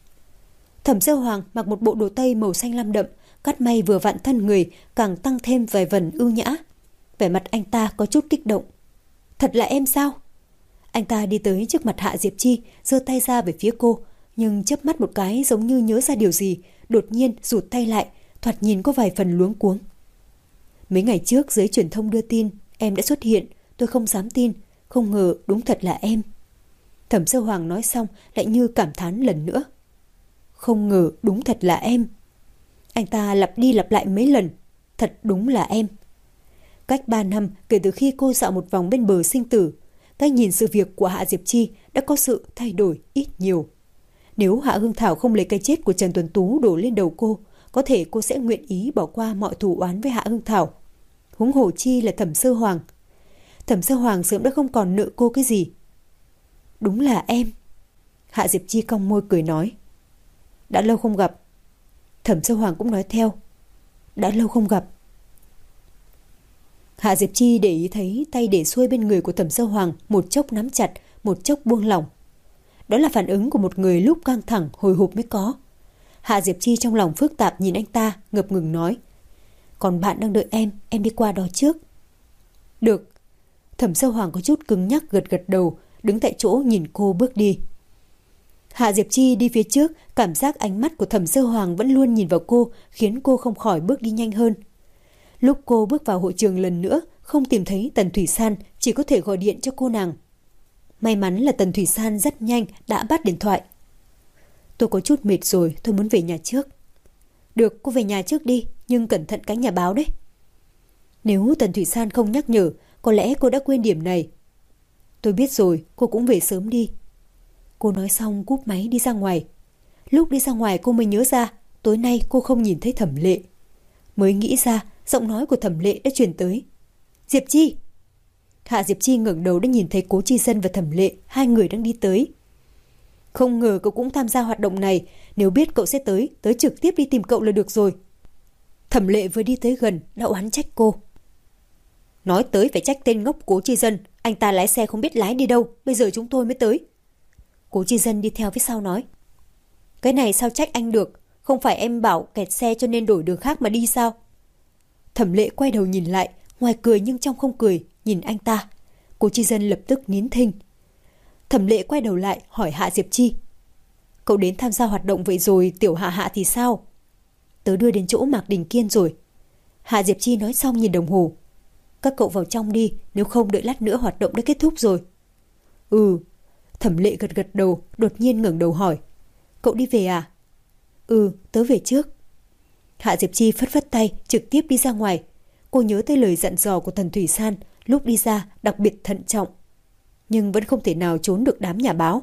Thẩm Sơ Hoàng mặc một bộ đồ tây màu xanh lam đậm, cắt may vừa vặn thân người, càng tăng thêm vài phần ưu nhã. Vẻ mặt anh ta có chút kích động. Thật là em sao? Anh ta đi tới trước mặt Hạ Diệp Chi, giơ tay ra về phía cô, nhưng chớp mắt một cái giống như nhớ ra điều gì, đột nhiên rụt tay lại, thoạt nhìn có vài phần luống cuống. Mấy ngày trước giới truyền thông đưa tin em đã xuất hiện, tôi không dám tin, không ngờ đúng thật là em. Thẩm Sơ Hoàng nói xong lại như cảm thán lần nữa. Không ngờ đúng thật là em. Anh ta lặp đi lặp lại mấy lần. Thật đúng là em. Cách 3 năm kể từ khi cô dạo một vòng bên bờ sinh tử, cách nhìn sự việc của Hạ Diệp Chi đã có sự thay đổi ít nhiều. Nếu Hạ Hương Thảo không lấy cái chết của Trần Tuấn Tú đổ lên đầu cô, có thể cô sẽ nguyện ý bỏ qua mọi thù oán với Hạ Hương Thảo. Huống hồ chi là Thẩm Sơ Hoàng. Thẩm Sơ Hoàng sớm đã không còn nợ cô cái gì. Đúng là em. Hạ Diệp Chi cong môi cười nói. Đã lâu không gặp. Thẩm Sơ Hoàng cũng nói theo. Đã lâu không gặp. Hạ Diệp Chi để ý thấy tay để xuôi bên người của Thẩm Sơ Hoàng một chốc nắm chặt, một chốc buông lỏng. Đó là phản ứng của một người lúc căng thẳng hồi hộp mới có. Hạ Diệp Chi trong lòng phức tạp nhìn anh ta, ngập ngừng nói. Còn bạn đang đợi em đi qua đó trước. Được. Thẩm Sơ Hoàng có chút cứng nhắc gật gật đầu, đứng tại chỗ nhìn cô bước đi. Hạ Diệp Chi đi phía trước, cảm giác ánh mắt của Thẩm Sơ Hoàng vẫn luôn nhìn vào cô, khiến cô không khỏi bước đi nhanh hơn. Lúc cô bước vào hội trường lần nữa, không tìm thấy Tần Thủy San, chỉ có thể gọi điện cho cô nàng. May mắn là Tần Thủy San rất nhanh đã bắt điện thoại. Tôi có chút mệt rồi, tôi muốn về nhà trước. Được, cô về nhà trước đi, nhưng cẩn thận cánh nhà báo đấy. Nếu Tần Thủy San không nhắc nhở, có lẽ cô đã quên điểm này. Tôi biết rồi, cô cũng về sớm đi. Cô nói xong cúp máy đi ra ngoài. Lúc đi ra ngoài cô mới nhớ ra, tối nay cô không nhìn thấy Thẩm Lệ. Mới nghĩ ra, giọng nói của Thẩm Lệ đã truyền tới. Diệp Chi! Hạ Diệp Chi ngẩng đầu đã nhìn thấy Cố Chi Dân và Thẩm Lệ, hai người đang đi tới. Không ngờ cậu cũng tham gia hoạt động này, nếu biết cậu sẽ tới trực tiếp đi tìm cậu là được rồi. Thẩm Lệ vừa đi tới gần đã oán trách cô. Nói tới phải trách tên ngốc Cố Chi Dân, anh ta lái xe không biết lái đi đâu, bây giờ chúng tôi mới tới. Cố Chi Dân đi theo phía sau nói. Cái này sao trách anh được, không phải em bảo kẹt xe cho nên đổi đường khác mà đi sao? Thẩm Lệ quay đầu nhìn lại, ngoài cười nhưng trong không cười, nhìn anh ta. Cố Chi Dân lập tức nín thinh. Thẩm Lệ quay đầu lại hỏi Hạ Diệp Chi. Cậu đến tham gia hoạt động vậy rồi, Tiểu Hạ Hạ thì sao? Tớ đưa đến chỗ Mạc Đình Kiên rồi. Hạ Diệp Chi nói xong nhìn đồng hồ. Các cậu vào trong đi, nếu không đợi lát nữa hoạt động đã kết thúc rồi. Ừ. Thẩm Lệ gật gật đầu, đột nhiên ngẩng đầu hỏi. Cậu đi về à? Ừ, tớ về trước. Hạ Diệp Chi phất phất tay, trực tiếp đi ra ngoài. Cô nhớ tới lời dặn dò của Tần Thủy San, lúc đi ra đặc biệt thận trọng. Nhưng vẫn không thể nào trốn được đám nhà báo.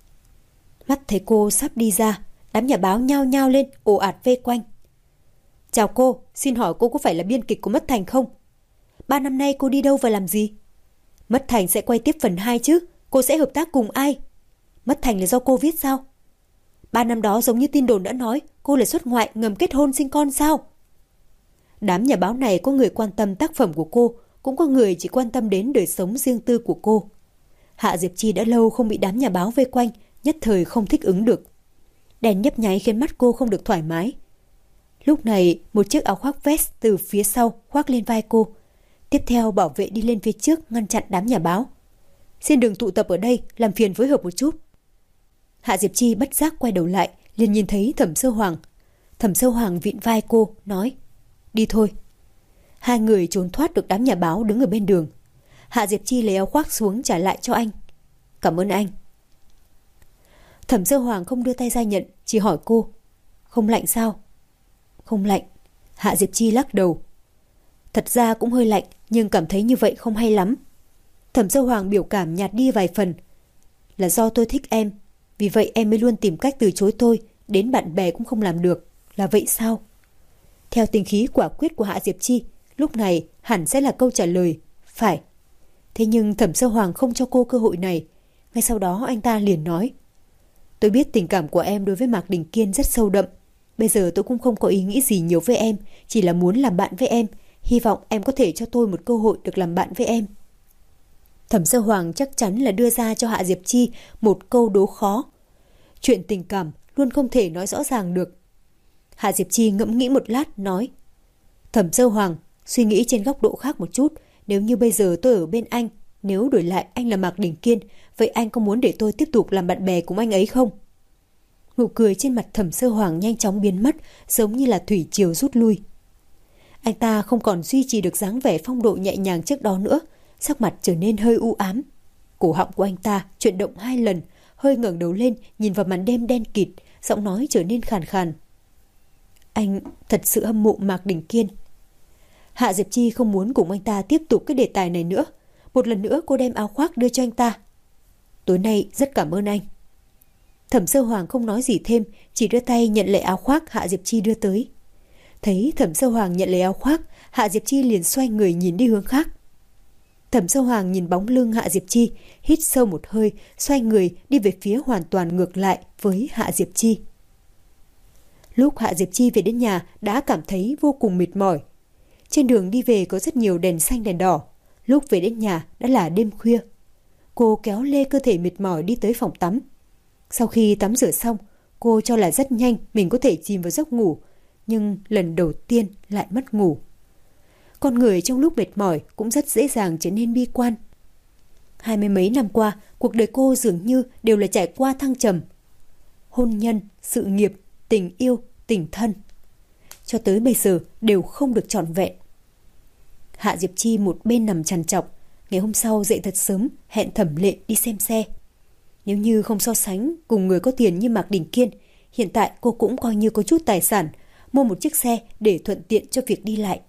Mắt thấy cô sắp đi ra, đám nhà báo nhao nhao lên, ồ ạt vây quanh. Chào cô, xin hỏi cô có phải là biên kịch của Mất Thành không? 3 năm nay cô đi đâu và làm gì? Mất Thành sẽ quay tiếp phần 2 chứ, cô sẽ hợp tác cùng ai? Mất Thành là do cô viết sao? 3 năm đó giống như tin đồn đã nói, cô là xuất ngoại ngầm kết hôn sinh con sao? Đám nhà báo này có người quan tâm tác phẩm của cô, cũng có người chỉ quan tâm đến đời sống riêng tư của cô. Hạ Diệp Chi đã lâu không bị đám nhà báo vây quanh, nhất thời không thích ứng được. Đèn nhấp nháy khiến mắt cô không được thoải mái. Lúc này, một chiếc áo khoác vest từ phía sau khoác lên vai cô. Tiếp theo bảo vệ đi lên phía trước ngăn chặn đám nhà báo. Xin đừng tụ tập ở đây, làm phiền phối hợp một chút. Hạ Diệp Chi bất giác quay đầu lại, liền nhìn thấy Thẩm Sơ Hoàng. Thẩm Sơ Hoàng vịn vai cô, nói. Đi thôi. Hai người trốn thoát được đám nhà báo đứng ở bên đường. Hạ Diệp Chi lấy áo khoác xuống trả lại cho anh. Cảm ơn anh. Thẩm Sơ Hoàng không đưa tay ra nhận, chỉ hỏi cô. Không lạnh sao? Không lạnh. Hạ Diệp Chi lắc đầu. Thật ra cũng hơi lạnh, nhưng cảm thấy như vậy không hay lắm. Thẩm Sơ Hoàng biểu cảm nhạt đi vài phần. Là do tôi thích em, vì vậy em mới luôn tìm cách từ chối tôi, đến bạn bè cũng không làm được. Là vậy sao? Theo tính khí quả quyết của Hạ Diệp Chi, lúc này hẳn sẽ là câu trả lời. Phải. Thế nhưng Thẩm Sơ Hoàng không cho cô cơ hội này. Ngay sau đó anh ta liền nói. Tôi biết tình cảm của em đối với Mạc Đình Kiên rất sâu đậm. Bây giờ tôi cũng không có ý nghĩ gì nhiều với em, chỉ là muốn làm bạn với em. Hy vọng em có thể cho tôi một cơ hội được làm bạn với em. Thẩm Sơ Hoàng chắc chắn là đưa ra cho Hạ Diệp Chi một câu đố khó. Chuyện tình cảm luôn không thể nói rõ ràng được. Hạ Diệp Chi ngẫm nghĩ một lát nói. Thẩm Sơ Hoàng, suy nghĩ trên góc độ khác một chút. Nếu như bây giờ tôi ở bên anh, nếu đổi lại anh là Mạc Đình Kiên, vậy anh có muốn để tôi tiếp tục làm bạn bè cùng anh ấy không? Nụ cười trên mặt Thẩm Sơ Hoàng nhanh chóng biến mất, giống như là thủy triều rút lui. Anh ta không còn duy trì được dáng vẻ phong độ nhẹ nhàng trước đó nữa, sắc mặt trở nên hơi u ám. Cổ họng của anh ta chuyển động 2 lần, hơi ngẩng đầu lên nhìn vào màn đêm đen kịt, giọng nói trở nên khàn khàn. Anh thật sự hâm mộ Mạc Đình Kiên. Hạ Diệp Chi không muốn cùng anh ta tiếp tục cái đề tài này nữa. Một lần nữa cô đem áo khoác đưa cho anh ta. Tối nay rất cảm ơn anh. Thẩm Sơ Hoàng không nói gì thêm, chỉ đưa tay nhận lấy áo khoác Hạ Diệp Chi đưa tới. Thấy Thẩm Sơ Hoàng nhận lấy áo khoác, Hạ Diệp Chi liền xoay người nhìn đi hướng khác. Thẩm Sơ Hoàng nhìn bóng lưng Hạ Diệp Chi, hít sâu một hơi, xoay người đi về phía hoàn toàn ngược lại với Hạ Diệp Chi. Lúc Hạ Diệp Chi về đến nhà đã cảm thấy vô cùng mệt mỏi. Trên đường đi về có rất nhiều đèn xanh đèn đỏ. Lúc về đến nhà đã là đêm khuya. Cô kéo lê cơ thể mệt mỏi đi tới phòng tắm. Sau khi tắm rửa xong, Cô cho là rất nhanh mình có thể chìm vào giấc ngủ, nhưng lần đầu tiên lại mất ngủ. Con người trong lúc mệt mỏi cũng rất dễ dàng trở nên bi quan. 20 mấy năm qua, cuộc đời cô dường như đều là trải qua thăng trầm. Hôn nhân, sự nghiệp, tình yêu, tình thân, cho tới bây giờ đều không được trọn vẹn. Hạ Diệp Chi một bên nằm trằn trọc, ngày hôm sau dậy thật sớm, hẹn Thẩm Lệ đi xem xe. Nếu như không so sánh cùng người có tiền như Mạc Đình Kiên, hiện tại cô cũng coi như có chút tài sản, mua một chiếc xe để thuận tiện cho việc đi lại.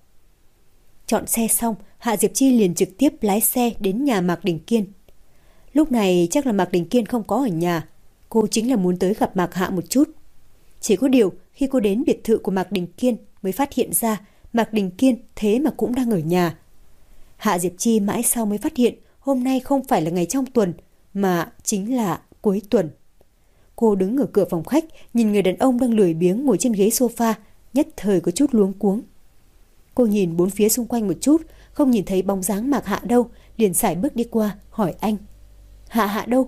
Chọn xe xong, Hạ Diệp Chi liền trực tiếp lái xe đến nhà Mạc Đình Kiên. Lúc này chắc là Mạc Đình Kiên không có ở nhà, cô chính là muốn tới gặp Mạc Hạ một chút. Chỉ có điều khi cô đến biệt thự của Mạc Đình Kiên mới phát hiện ra Mạc Đình Kiên thế mà cũng đang ở nhà. Hạ Diệp Chi mãi sau mới phát hiện hôm nay không phải là ngày trong tuần mà chính là cuối tuần. Cô đứng ở cửa phòng khách nhìn người đàn ông đang lười biếng ngồi trên ghế sofa, nhất thời có chút luống cuống. Cô nhìn bốn phía xung quanh một chút, không nhìn thấy bóng dáng Mạc Hạ đâu, liền sải bước đi qua hỏi anh: Hạ Hạ đâu?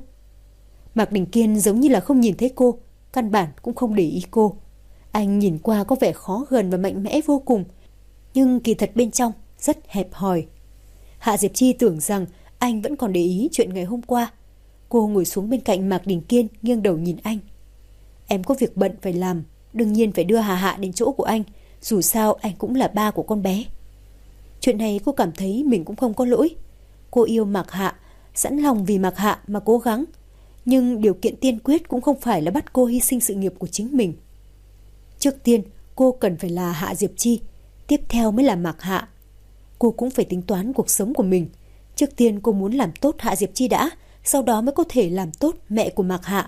Mạc Đình Kiên giống như là không nhìn thấy cô, căn bản cũng không để ý cô. Anh nhìn qua có vẻ khó gần và mạnh mẽ vô cùng, nhưng kỳ thật bên trong rất hẹp hòi. Hạ Diệp Chi tưởng rằng anh vẫn còn để ý chuyện ngày hôm qua. Cô ngồi xuống bên cạnh Mạc Đình Kiên, nghiêng đầu nhìn anh. Em có việc bận phải làm, đương nhiên phải đưa Hạ Hạ đến chỗ của anh, dù sao anh cũng là ba của con bé. Chuyện này cô cảm thấy mình cũng không có lỗi. Cô yêu Mạc Hạ, sẵn lòng vì Mạc Hạ mà cố gắng, nhưng điều kiện tiên quyết cũng không phải là bắt cô hy sinh sự nghiệp của chính mình. Trước tiên cô cần phải là Hạ Diệp Chi, tiếp theo mới là Mạc Hạ. Cô cũng phải tính toán cuộc sống của mình. Trước tiên cô muốn làm tốt Hạ Diệp Chi đã, sau đó mới có thể làm tốt mẹ của Mạc Hạ.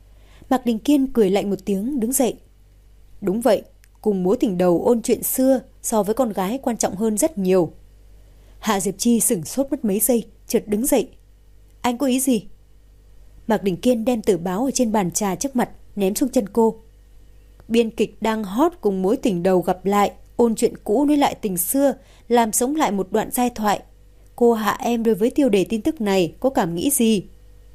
Mạc Đình Kiên cười lạnh một tiếng, đứng dậy. Đúng vậy, cùng mối tình đầu ôn chuyện xưa so với con gái quan trọng hơn rất nhiều. Hạ Diệp Chi sửng sốt mất mấy giây, chợt đứng dậy. Anh có ý gì? Mạc Đình Kiên đem tờ báo ở trên bàn trà trước mặt ném xuống chân cô. Biên kịch đang hot cùng mối tình đầu gặp lại, ôn chuyện cũ nối lại tình xưa, làm sống lại một đoạn giai thoại. Cô Hạ em đối với tiêu đề tin tức này có cảm nghĩ gì?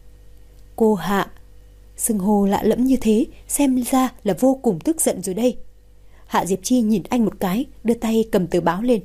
Cô Hạ, xưng hô lạ lẫm như thế, xem ra là vô cùng tức giận rồi đây. Hạ Diệp Chi nhìn anh một cái, đưa tay cầm tờ báo lên.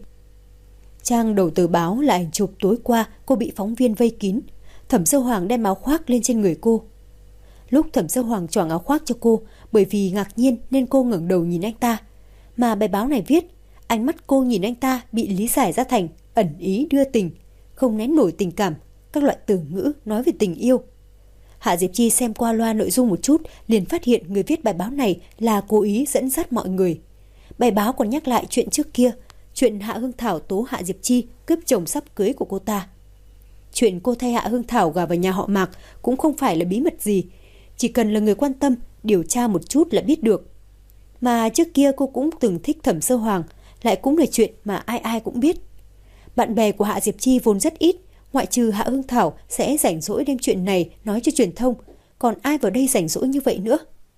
Trang đầu tờ báo là ảnh chụp tối qua cô bị phóng viên vây kín. Thẩm Sơ Hoàng đem áo khoác lên trên người cô. Lúc Thẩm Sơ Hoàng choàng áo khoác cho cô, bởi vì ngạc nhiên nên cô ngẩng đầu nhìn anh ta. Mà bài báo này viết, ánh mắt cô nhìn anh ta bị lý giải ra thành ẩn ý đưa tình, không nén nổi tình cảm, các loại từ ngữ nói về tình yêu. Hạ Diệp Chi xem qua loa nội dung một chút, liền phát hiện người viết bài báo này là cố ý dẫn dắt mọi người. Bài báo còn nhắc lại chuyện trước kia, chuyện Hạ Hương Thảo tố Hạ Diệp Chi cướp chồng sắp cưới của cô ta. Chuyện cô thay Hạ Hương Thảo gả vào nhà họ Mạc cũng không phải là bí mật gì, chỉ cần là người quan tâm, điều tra một chút là biết được. Mà trước kia cô cũng từng thích Thẩm Sơ Hoàng, lại cũng là chuyện mà ai ai cũng biết. Bạn bè của Hạ Diệp Chi vốn rất ít, ngoại trừ Hạ Hương Thảo sẽ rảnh rỗi đem chuyện này nói cho truyền thông, còn ai vào đây rảnh rỗi như vậy nữa.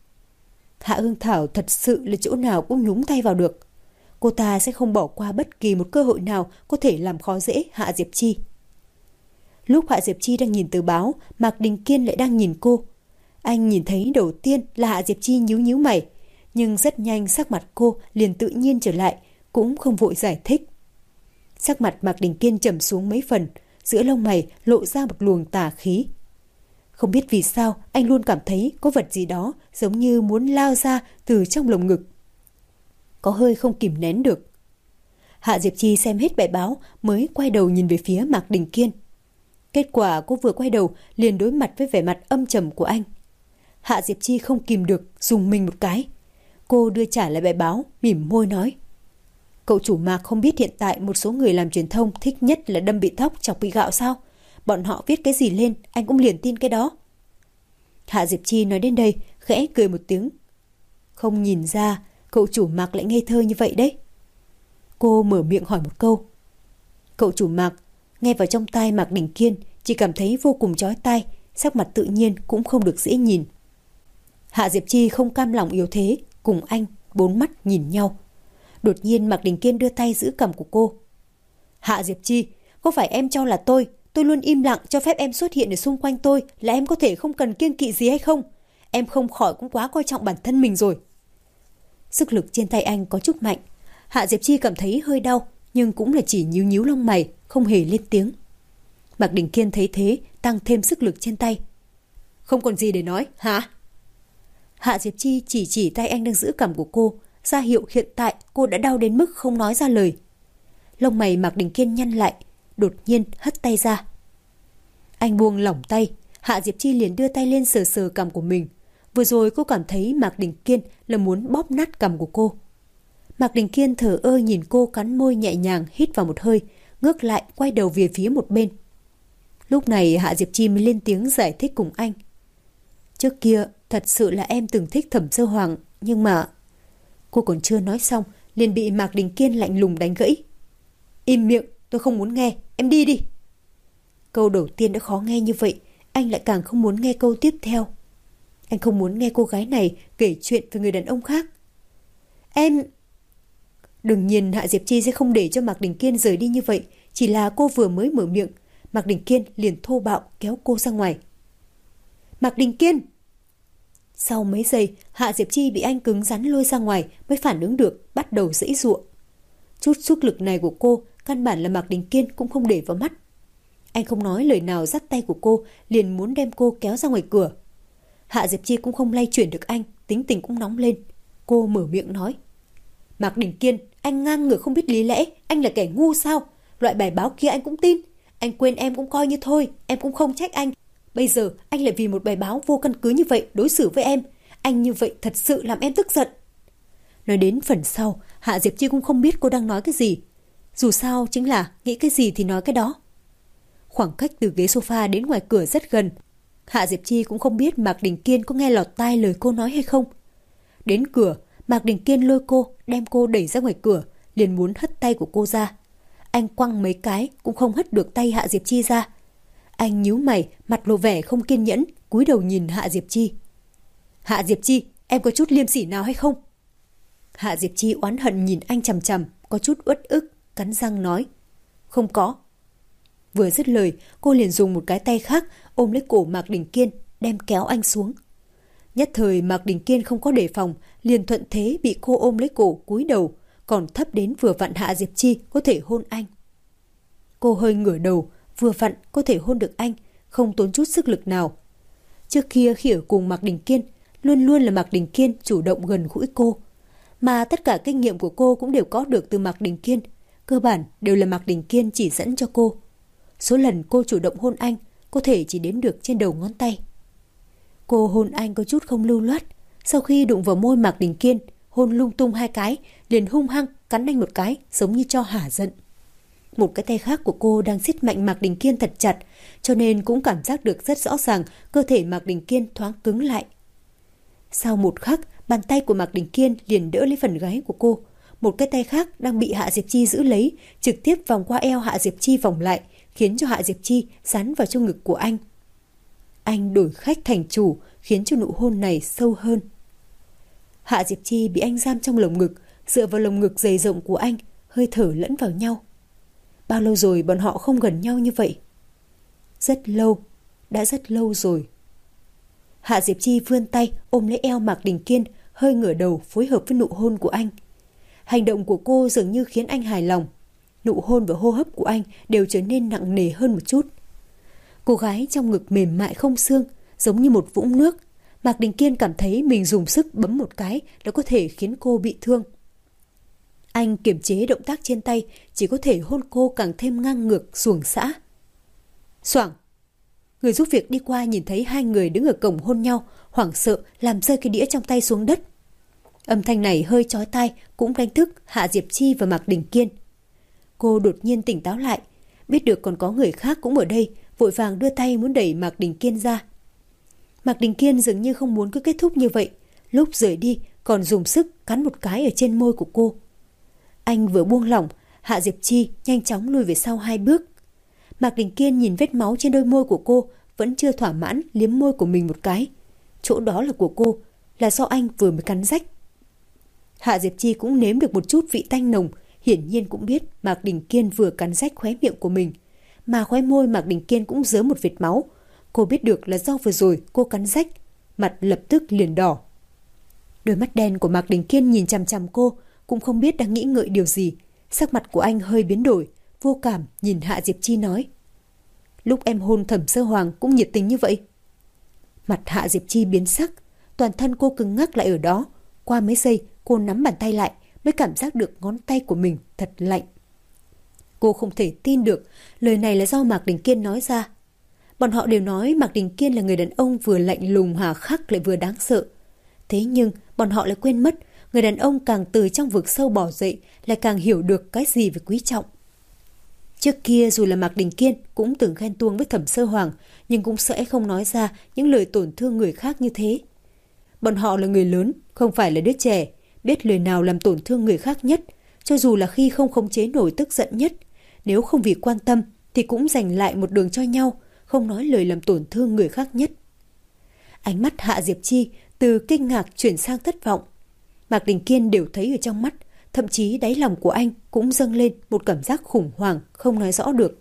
Hạ Hương Thảo thật sự là chỗ nào cũng nhúng tay vào được. Cô ta sẽ không bỏ qua bất kỳ một cơ hội nào có thể làm khó dễ Hạ Diệp Chi. Lúc Hạ Diệp Chi đang nhìn tờ báo, Mạc Đình Kiên lại đang nhìn cô. Anh nhìn thấy đầu tiên là Hạ Diệp Chi nhíu nhíu mày, nhưng rất nhanh sắc mặt cô liền tự nhiên trở lại, cũng không vội giải thích. Sắc mặt Mạc Đình Kiên trầm xuống mấy phần, giữa lông mày lộ ra một luồng tà khí. Không biết vì sao anh luôn cảm thấy có vật gì đó giống như muốn lao ra từ trong lồng ngực. Có hơi không kìm nén được. Hạ Diệp Chi xem hết bài báo mới quay đầu nhìn về phía Mạc Đình Kiên. Kết quả cô vừa quay đầu liền đối mặt với vẻ mặt âm trầm của anh. Hạ Diệp Chi không kìm được, rùng mình một cái. Cô đưa trả lại bài báo, mỉm môi nói. Cậu chủ Mạc không biết hiện tại một số người làm truyền thông thích nhất là đâm bị thóc chọc bị gạo sao? Bọn họ viết cái gì lên, anh cũng liền tin cái đó. Hạ Diệp Chi nói đến đây, khẽ cười một tiếng. Không nhìn ra, cậu chủ Mạc lại ngây thơ như vậy đấy. Cô mở miệng hỏi một câu. Cậu chủ Mạc, nghe vào trong tai Mạc Đình Kiên, chỉ cảm thấy vô cùng chói tai, sắc mặt tự nhiên cũng không được dễ nhìn. Hạ Diệp Chi không cam lòng yếu thế, cùng anh bốn mắt nhìn nhau. Đột nhiên Mạc Đình Kiên đưa tay giữ cằm của cô. Hạ Diệp Chi, có phải em cho là tôi luôn im lặng cho phép em xuất hiện ở xung quanh tôi là em có thể không cần kiêng kỵ gì hay không? em không khỏi cũng quá coi trọng bản thân mình rồi. Sức lực trên tay anh có chút mạnh. Hạ Diệp Chi cảm thấy hơi đau, nhưng cũng là chỉ nhíu nhíu lông mày, không hề lên tiếng. Mạc Đình Kiên thấy thế, tăng thêm sức lực trên tay. Không còn gì để nói, hả? Hạ Diệp Chi chỉ tay anh đang giữ cằm của cô, ra hiệu hiện tại cô đã đau đến mức không nói ra lời. Lông mày Mạc Đình Kiên nhăn lại, đột nhiên hất tay ra. Anh buông lỏng tay, Hạ Diệp Chi liền đưa tay lên sờ sờ cằm của mình. Vừa rồi cô cảm thấy Mạc Đình Kiên là muốn bóp nát cằm của cô. Mạc Đình Kiên thờ ơ nhìn cô cắn môi nhẹ nhàng hít vào một hơi, ngước lại quay đầu về phía một bên. Lúc này Hạ Diệp Chi mới lên tiếng giải thích cùng anh. Trước kia thật sự là em từng thích Thẩm Sơ Hoàng, nhưng mà... Cô còn chưa nói xong liền bị Mạc Đình Kiên lạnh lùng đánh gãy. Im miệng, tôi không muốn nghe, em đi đi. Câu đầu tiên đã khó nghe như vậy, anh lại càng không muốn nghe câu tiếp theo. Anh không muốn nghe cô gái này kể chuyện về người đàn ông khác. Em... Đương nhiên Hạ Diệp Chi sẽ không để cho Mạc Đình Kiên rời đi như vậy. Chỉ là cô vừa mới mở miệng, Mạc Đình Kiên liền thô bạo kéo cô ra ngoài. Mạc Đình Kiên! Sau mấy giây, Hạ Diệp Chi bị anh cứng rắn lôi ra ngoài mới phản ứng được, bắt đầu giãy giụa. Chút sức lực này của cô, căn bản là Mạc Đình Kiên cũng không để vào mắt. Anh không nói lời nào dắt tay của cô, liền muốn đem cô kéo ra ngoài cửa. Hạ Diệp Chi cũng không lay chuyển được anh, tính tình cũng nóng lên. Cô mở miệng nói. Mạc Đình Kiên, anh ngang ngược không biết lý lẽ, anh là kẻ ngu sao? Loại bài báo kia anh cũng tin. Anh quên em cũng coi như thôi, em cũng không trách anh. Bây giờ anh lại vì một bài báo vô căn cứ như vậy đối xử với em. Anh như vậy thật sự làm em tức giận. Nói đến phần sau, Hạ Diệp Chi cũng không biết cô đang nói cái gì. Dù sao chính là nghĩ cái gì thì nói cái đó. Khoảng cách từ ghế sofa đến ngoài cửa rất gần. Hạ Diệp Chi cũng không biết Mạc Đình Kiên có nghe lọt tai lời cô nói hay không. Đến cửa, Mạc Đình Kiên lôi cô, đem cô đẩy ra ngoài cửa, liền muốn hất tay của cô ra. Anh quăng mấy cái cũng không hất được tay Hạ Diệp Chi ra. Anh nhíu mày, mặt lộ vẻ không kiên nhẫn, cúi đầu nhìn Hạ Diệp Chi. Hạ Diệp Chi, em có chút liêm sỉ nào hay không? Hạ Diệp Chi oán hận nhìn anh chằm chằm, có chút uất ức, cắn răng nói. Không có. Vừa dứt lời, cô liền dùng một cái tay khác ôm lấy cổ Mạc Đình Kiên, đem kéo anh xuống. Nhất thời Mạc Đình Kiên không có đề phòng, liền thuận thế bị cô ôm lấy cổ cúi đầu, còn thấp đến vừa vặn Hạ Diệp Chi có thể hôn anh. Cô hơi ngửa đầu, vừa vặn có thể hôn được anh, không tốn chút sức lực nào. Trước kia khi ở cùng Mạc Đình Kiên, luôn luôn là Mạc Đình Kiên chủ động gần gũi cô. Mà tất cả kinh nghiệm của cô cũng đều có được từ Mạc Đình Kiên, cơ bản đều là Mạc Đình Kiên chỉ dẫn cho cô. Số lần cô chủ động hôn anh, có thể chỉ đếm được trên đầu ngón tay. Cô hôn anh có chút không lưu loát, sau khi đụng vào môi Mạc Đình Kiên, hôn lung tung hai cái, liền hung hăng cắn anh một cái, giống như cho hả giận. Một cái tay khác của cô đang siết mạnh Mạc Đình Kiên thật chặt, cho nên cũng cảm giác được rất rõ ràng cơ thể Mạc Đình Kiên thoáng cứng lại. Sau một khắc, bàn tay của Mạc Đình Kiên liền đỡ lấy phần gáy của cô. Một cái tay khác đang bị Hạ Diệp Chi giữ lấy, trực tiếp vòng qua eo Hạ Diệp Chi vòng lại, khiến cho Hạ Diệp Chi dán vào trong ngực của anh. Anh đổi khách thành chủ, khiến cho nụ hôn này sâu hơn. Hạ Diệp Chi bị anh giam trong lồng ngực, dựa vào lồng ngực dày rộng của anh, hơi thở lẫn vào nhau. Bao lâu rồi bọn họ không gần nhau như vậy? Rất lâu, đã rất lâu rồi. Hạ Diệp Chi vươn tay ôm lấy eo Mạc Đình Kiên, hơi ngửa đầu phối hợp với nụ hôn của anh. Hành động của cô dường như khiến anh hài lòng. Nụ hôn và hô hấp của anh đều trở nên nặng nề hơn một chút. Cô gái trong ngực mềm mại không xương, giống như một vũng nước. Mạc Đình Kiên cảm thấy mình dùng sức bấm một cái đã có thể khiến cô bị thương. Anh kiềm chế động tác trên tay, chỉ có thể hôn cô càng thêm ngang ngược xuồng xã. Xoảng! Người giúp việc đi qua nhìn thấy hai người đứng ở cổng hôn nhau, hoảng sợ làm rơi cái đĩa trong tay xuống đất. Âm thanh này hơi chói tai, cũng đánh thức Hạ Diệp Chi và Mạc Đình Kiên. Cô đột nhiên tỉnh táo lại, biết được còn có người khác cũng ở đây, vội vàng đưa tay muốn đẩy Mạc Đình Kiên ra. Mạc Đình Kiên dường như không muốn cứ kết thúc như vậy, lúc rời đi còn dùng sức cắn một cái ở trên môi của cô. Anh vừa buông lỏng, Hạ Diệp Chi nhanh chóng lùi về sau 2 bước. Mạc Đình Kiên nhìn vết máu trên đôi môi của cô, vẫn chưa thỏa mãn liếm môi của mình một cái. Chỗ đó là của cô, là do anh vừa mới cắn rách. Hạ Diệp Chi cũng nếm được một chút vị tanh nồng, hiển nhiên cũng biết Mạc Đình Kiên vừa cắn rách khóe miệng của mình. Mà khóe môi Mạc Đình Kiên cũng rớm một vệt máu. Cô biết được là do vừa rồi cô cắn rách. mặt lập tức liền đỏ. Đôi mắt đen của Mạc Đình Kiên nhìn chằm chằm cô, cũng không biết đang nghĩ ngợi điều gì. Sắc mặt của anh hơi biến đổi, vô cảm nhìn Hạ Diệp Chi nói: lúc em hôn Thẩm Sơ Hoàng cũng nhiệt tình như vậy. Mặt Hạ Diệp Chi biến sắc, toàn thân cô cứng ngắc lại ở đó. Qua mấy giây cô nắm bàn tay lại mới cảm giác được ngón tay của mình thật lạnh. Cô không thể tin được lời này là do Mạc Đình Kiên nói ra. Bọn họ đều nói Mạc Đình Kiên là người đàn ông vừa lạnh lùng hà khắc lại vừa đáng sợ. Thế nhưng bọn họ lại quên mất, người đàn ông càng từ trong vực sâu bò dậy lại càng hiểu được cái gì về quý trọng. Trước kia dù là Mạc Đình Kiên cũng từng ghen tuông với Thẩm Sơ Hoàng, nhưng cũng sẽ không nói ra những lời tổn thương người khác như thế. Bọn họ là người lớn, không phải là đứa trẻ, biết lời nào làm tổn thương người khác nhất, cho dù là khi không khống chế nổi tức giận nhất. Nếu không vì quan tâm thì cũng dành lại một đường cho nhau, không nói lời làm tổn thương người khác nhất. Ánh mắt Hạ Diệp Chi từ kinh ngạc chuyển sang thất vọng. Mạc Đình Kiên đều thấy ở trong mắt, thậm chí đáy lòng của anh cũng dâng lên một cảm giác khủng hoảng không nói rõ được.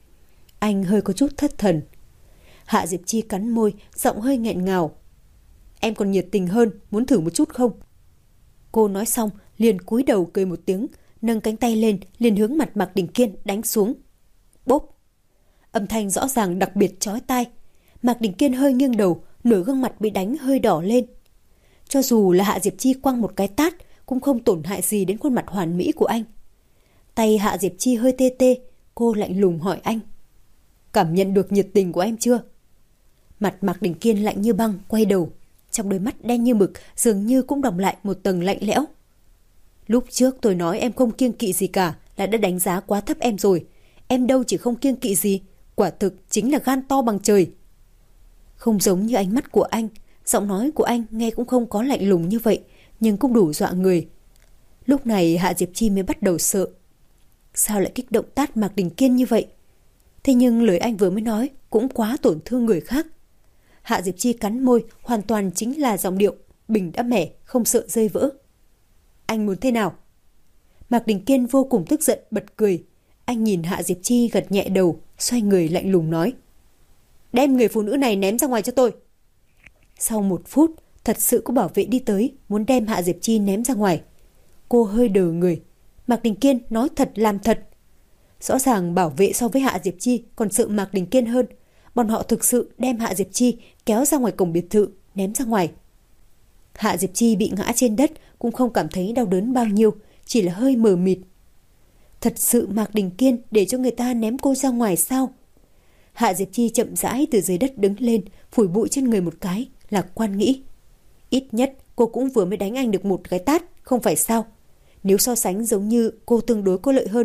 Anh hơi có chút thất thần. Hạ Diệp Chi cắn môi, giọng hơi nghẹn ngào. Em còn nhiệt tình hơn, muốn thử một chút không? Cô nói xong liền cúi đầu cười một tiếng, nâng cánh tay lên liền hướng mặt Mạc Đình Kiên đánh xuống. Bốp! Âm thanh rõ ràng đặc biệt chói tai. Mạc Đình Kiên hơi nghiêng đầu, nửa gương mặt bị đánh hơi đỏ lên. Cho dù là Hạ Diệp Chi quăng một cái tát cũng không tổn hại gì đến khuôn mặt hoàn mỹ của anh. Tay Hạ Diệp Chi hơi tê tê, cô lạnh lùng hỏi anh: cảm nhận được nhiệt tình của em chưa? Mặt Mạc Đình Kiên lạnh như băng, quay đầu. Trong đôi mắt đen như mực dường như cũng đọng lại một tầng lạnh lẽo. Lúc trước tôi nói em không kiêng kỵ gì cả là đã đánh giá quá thấp em rồi. Em đâu chỉ không kiêng kỵ gì, quả thực chính là gan to bằng trời. Không giống như ánh mắt của anh, giọng nói của anh nghe cũng không có lạnh lùng như vậy, nhưng cũng đủ dọa người. Lúc này Hạ Diệp Chi mới bắt đầu sợ. Sao lại kích động tát Mạc Đình Kiên như vậy? Thế nhưng lời anh vừa mới nói cũng quá tổn thương người khác. Hạ Diệp Chi cắn môi, hoàn toàn chính là giọng điệu bình đã mẻ, không sợ rơi vỡ. Anh muốn thế nào? Mạc Đình Kiên vô cùng tức giận bật cười. Anh nhìn Hạ Diệp Chi gật nhẹ đầu, xoay người lạnh lùng nói: đem người phụ nữ này ném ra ngoài cho tôi. Sau 1 phút, thật sự có bảo vệ đi tới, muốn đem Hạ Diệp Chi ném ra ngoài. Cô hơi đờ người. Mạc Đình Kiên nói thật làm thật. Rõ ràng bảo vệ so với Hạ Diệp Chi còn sợ Mạc Đình Kiên hơn. Bọn họ thực sự đem Hạ Diệp Chi kéo ra ngoài cổng biệt thự, ném ra ngoài. Hạ Diệp Chi bị ngã trên đất cũng không cảm thấy đau đớn bao nhiêu, chỉ là hơi mờ mịt. Thật sự Mạc Đình Kiên để cho người ta ném cô ra ngoài sao? Hạ Diệp Chi chậm rãi từ dưới đất đứng lên, phủi bụi trên người một cái, lạc quan nghĩ. Ít nhất cô cũng vừa mới đánh anh được một cái tát, không phải sao? Nếu so sánh giống như cô tương đối có lợi hơn.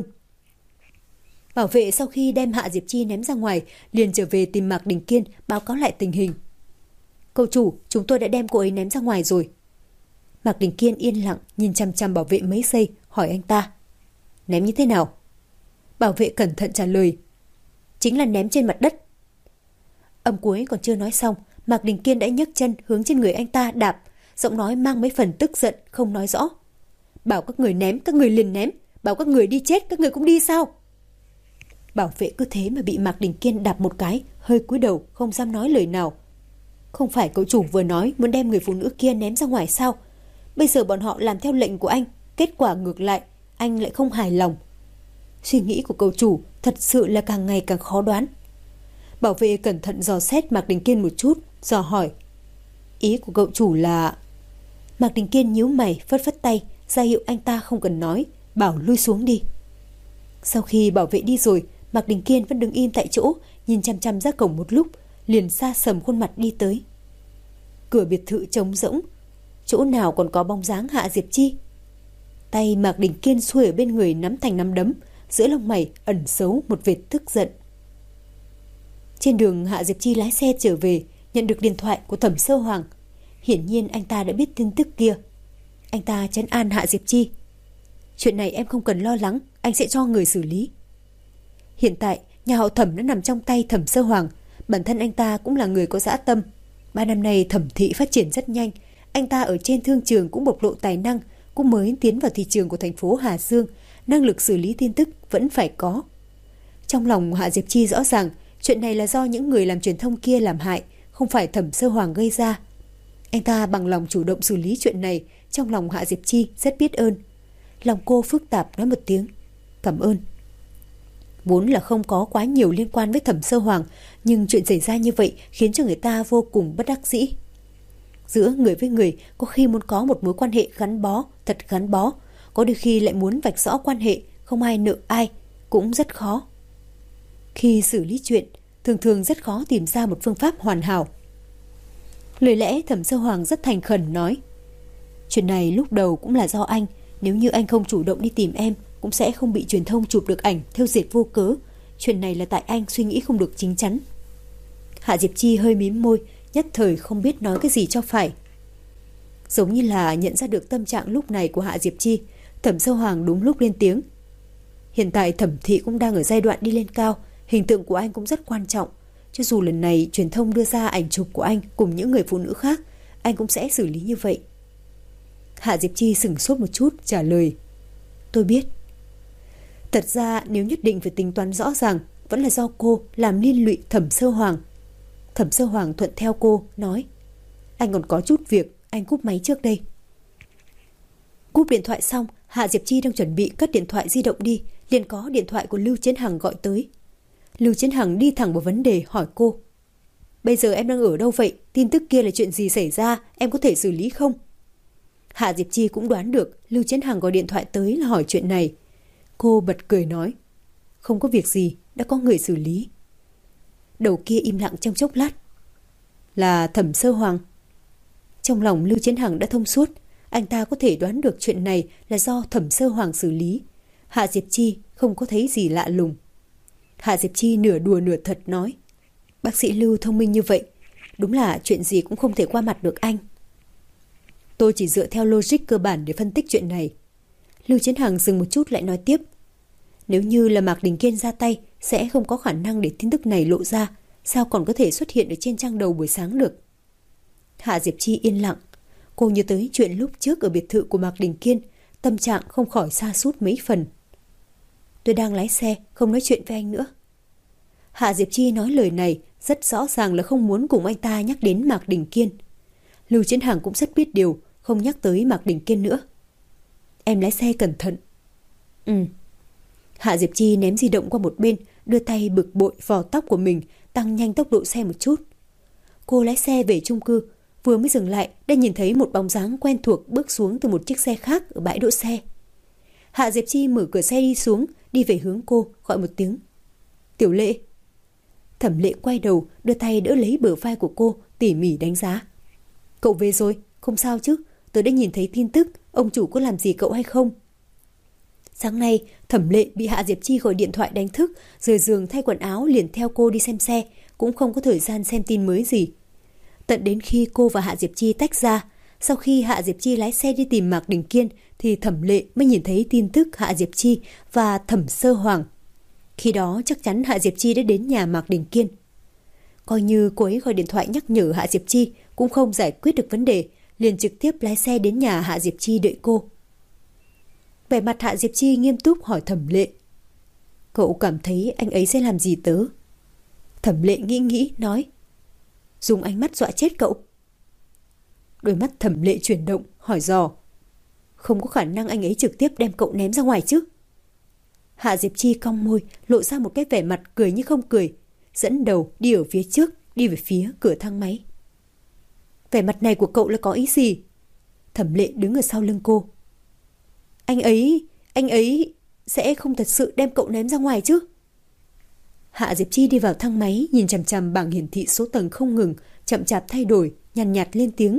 Bảo vệ sau khi đem Hạ Diệp Chi ném ra ngoài, liền trở về tìm Mạc Đình Kiên báo cáo lại tình hình. Cậu chủ, chúng tôi đã đem cô ấy ném ra ngoài rồi. Mạc Đình Kiên yên lặng nhìn chằm chằm bảo vệ mấy giây, hỏi anh ta: ném như thế nào? Bảo vệ cẩn thận trả lời: chính là ném trên mặt đất. Âm cuối còn chưa nói xong, Mạc Đình Kiên đã nhấc chân hướng trên người anh ta đạp, giọng nói mang mấy phần tức giận không nói rõ. Bảo các người ném, các người liền ném. Bảo các người đi chết, các người cũng đi sao? Bảo vệ cứ thế mà bị Mạc Đình Kiên đạp một cái, hơi cúi đầu không dám nói lời nào. Không phải cậu chủ vừa nói muốn đem người phụ nữ kia ném ra ngoài sao? Bây giờ bọn họ làm theo lệnh của anh, kết quả ngược lại, anh lại không hài lòng. Suy nghĩ của cậu chủ thật sự là càng ngày càng khó đoán. Bảo vệ cẩn thận dò xét Mạc Đình Kiên một chút, dò hỏi: ý của cậu chủ là... Mạc Đình Kiên nhíu mày phất phất tay, ra hiệu anh ta không cần nói, bảo lui xuống đi. Sau khi bảo vệ đi rồi, Mạc Đình Kiên vẫn đứng im tại chỗ, nhìn chăm chăm ra cổng một lúc, liền xa sầm khuôn mặt đi tới. Cửa biệt thự trống rỗng, chỗ nào còn có bóng dáng Hạ Diệp Chi. Tay Mạc Đình Kiên xuôi ở bên người nắm thành nắm đấm, giữa lông mày ẩn giấu một vệt tức giận. Trên đường Hạ Diệp Chi lái xe trở về, nhận được điện thoại của Thẩm Sơ Hoàng. Hiển nhiên anh ta đã biết tin tức kia. Anh ta trấn an Hạ Diệp Chi: chuyện này em không cần lo lắng, anh sẽ cho người xử lý. Hiện tại nhà họ Thẩm đã nằm trong tay Thẩm Sơ Hoàng. Bản thân anh ta cũng là người có dã tâm. 3 năm nay Thẩm thị phát triển rất nhanh. Anh ta ở trên thương trường cũng bộc lộ tài năng, cũng mới tiến vào thị trường của thành phố Hà Dương. Năng lực xử lý tin tức vẫn phải có. Trong lòng Hạ Diệp Chi rõ ràng chuyện này là do những người làm truyền thông kia làm hại, không phải Thẩm Sơ Hoàng gây ra. Anh ta bằng lòng chủ động xử lý chuyện này, trong lòng Hạ Diệp Chi rất biết ơn. Lòng cô phức tạp nói một tiếng cảm ơn. Vốn là không có quá nhiều liên quan với Thẩm Sơ Hoàng, nhưng chuyện xảy ra như vậy khiến cho người ta vô cùng bất đắc dĩ. Giữa người với người có khi muốn có một mối quan hệ gắn bó, thật gắn bó, có đôi khi lại muốn vạch rõ quan hệ, không ai nợ ai, cũng rất khó. Khi xử lý chuyện, thường thường rất khó tìm ra một phương pháp hoàn hảo. Lời lẽ Thẩm Sơ Hoàng rất thành khẩn nói: chuyện này lúc đầu cũng là do anh, nếu như anh không chủ động đi tìm em, cũng sẽ không bị truyền thông chụp được ảnh thêu dệt vô cớ. Chuyện này là tại anh suy nghĩ không được chín chắn. Hạ Diệp Chi hơi mím môi, nhất thời không biết nói cái gì cho phải. Giống như là nhận ra được tâm trạng lúc này của Hạ Diệp Chi, Thẩm Sơ Hoàng đúng lúc lên tiếng: hiện tại Thẩm thị cũng đang ở giai đoạn đi lên cao, hình tượng của anh cũng rất quan trọng. Cho dù lần này truyền thông đưa ra ảnh chụp của anh cùng những người phụ nữ khác, anh cũng sẽ xử lý như vậy. Hạ Diệp Chi sửng sốt một chút trả lời: tôi biết. Thật ra nếu nhất định phải tính toán rõ ràng, vẫn là do cô làm liên lụy Thẩm Sơ Hoàng. Thẩm Sơ Hoàng thuận theo cô, nói: anh còn có chút việc, anh cúp máy trước đây. Cúp điện thoại xong, Hạ Diệp Chi đang chuẩn bị cất điện thoại di động đi, liền có điện thoại của Lưu Chiến Hằng gọi tới. Lưu Chiến Hằng đi thẳng vào vấn đề hỏi cô: bây giờ em đang ở đâu vậy? Tin tức kia là chuyện gì xảy ra? Em có thể xử lý không? Hạ Diệp Chi cũng đoán được Lưu Chiến Hằng gọi điện thoại tới là hỏi chuyện này. Cô bật cười nói: không có việc gì, đã có người xử lý. Đầu kia im lặng trong chốc lát. Là Thẩm Sơ Hoàng. Trong lòng Lưu Chiến Hằng đã thông suốt, anh ta có thể đoán được chuyện này là do Thẩm Sơ Hoàng xử lý. Hạ Diệp Chi không có thấy gì lạ lùng. Hạ Diệp Chi nửa đùa nửa thật nói: bác sĩ Lưu thông minh như vậy, đúng là chuyện gì cũng không thể qua mặt được anh. Tôi chỉ dựa theo logic cơ bản để phân tích chuyện này. Lưu Chiến Hằng dừng một chút lại nói tiếp: nếu như là Mạc Đình Kiên ra tay, sẽ không có khả năng để tin tức này lộ ra, sao còn có thể xuất hiện ở trên trang đầu buổi sáng được. Hạ Diệp Chi yên lặng. Cô nhớ tới chuyện lúc trước ở biệt thự của Mạc Đình Kiên, tâm trạng không khỏi sa sút mấy phần. Tôi đang lái xe, không nói chuyện với anh nữa. Hạ Diệp Chi nói lời này rất rõ ràng là không muốn cùng anh ta nhắc đến Mạc Đình Kiên. Lưu Chiến Hằng cũng rất biết điều, không nhắc tới Mạc Đình Kiên nữa. Em lái xe cẩn thận. Hạ Diệp Chi ném di động qua một bên, đưa tay bực bội vò tóc của mình, tăng nhanh tốc độ xe một chút. Cô lái xe về chung cư, vừa mới dừng lại đã nhìn thấy một bóng dáng quen thuộc bước xuống từ một chiếc xe khác ở bãi đỗ xe. Hạ Diệp Chi mở cửa xe đi xuống, đi về hướng cô, gọi một tiếng: Tiểu Lệ. Thẩm Lệ quay đầu, đưa tay đỡ lấy bờ vai của cô, tỉ mỉ đánh giá. Cậu về rồi, không sao chứ? Tớ đã nhìn thấy tin tức, ông chủ có làm gì cậu hay không? Sáng nay, Thẩm Lệ bị Hạ Diệp Chi gọi điện thoại đánh thức, rời giường thay quần áo liền theo cô đi xem xe, cũng không có thời gian xem tin mới gì. Tận đến khi cô và Hạ Diệp Chi tách ra, sau khi Hạ Diệp Chi lái xe đi tìm Mạc Đình Kiên, thì Thẩm Lệ mới nhìn thấy tin tức Hạ Diệp Chi và Thẩm Sơ Hoàng. Khi đó chắc chắn Hạ Diệp Chi đã đến nhà Mạc Đình Kiên. Coi như cô ấy gọi điện thoại nhắc nhở Hạ Diệp Chi cũng không giải quyết được vấn đề, liền trực tiếp lái xe đến nhà Hạ Diệp Chi đợi cô. Vẻ mặt Hạ Diệp Chi nghiêm túc hỏi Thẩm Lệ: Cậu cảm thấy anh ấy sẽ làm gì tớ? Thẩm Lệ nghĩ nói: Dùng ánh mắt dọa chết cậu. Đôi mắt Thẩm Lệ chuyển động, hỏi dò: Không có khả năng anh ấy trực tiếp đem cậu ném ra ngoài chứ? Hạ Diệp Chi cong môi, lộ ra một cái vẻ mặt cười như không cười, dẫn đầu đi ở phía trước, đi về phía cửa thang máy. Vẻ mặt này của cậu là có ý gì? Thẩm Lệ đứng ở sau lưng cô. Anh ấy sẽ không thật sự đem cậu ném ra ngoài chứ? Hạ Diệp Chi đi vào thang máy, nhìn chằm chằm bảng hiển thị số tầng không ngừng, chậm chạp thay đổi, nhàn nhạt lên tiếng.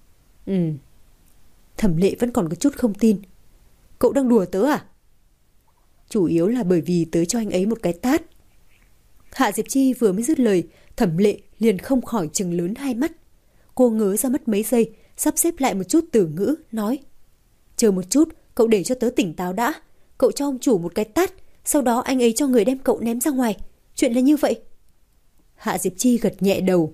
Thẩm Lệ vẫn còn có chút không tin. Cậu đang đùa tớ à? Chủ yếu là bởi vì tớ cho anh ấy một cái tát. Hạ Diệp Chi vừa mới dứt lời, Thẩm Lệ liền không khỏi trừng lớn hai mắt. Cô ngớ ra mất mấy giây, sắp xếp lại một chút từ ngữ, nói: Chờ một chút, cậu để cho tớ tỉnh táo đã. Cậu cho ông chủ một cái tát, sau đó anh ấy cho người đem cậu ném ra ngoài. Chuyện là như vậy. Hạ Diệp Chi gật nhẹ đầu.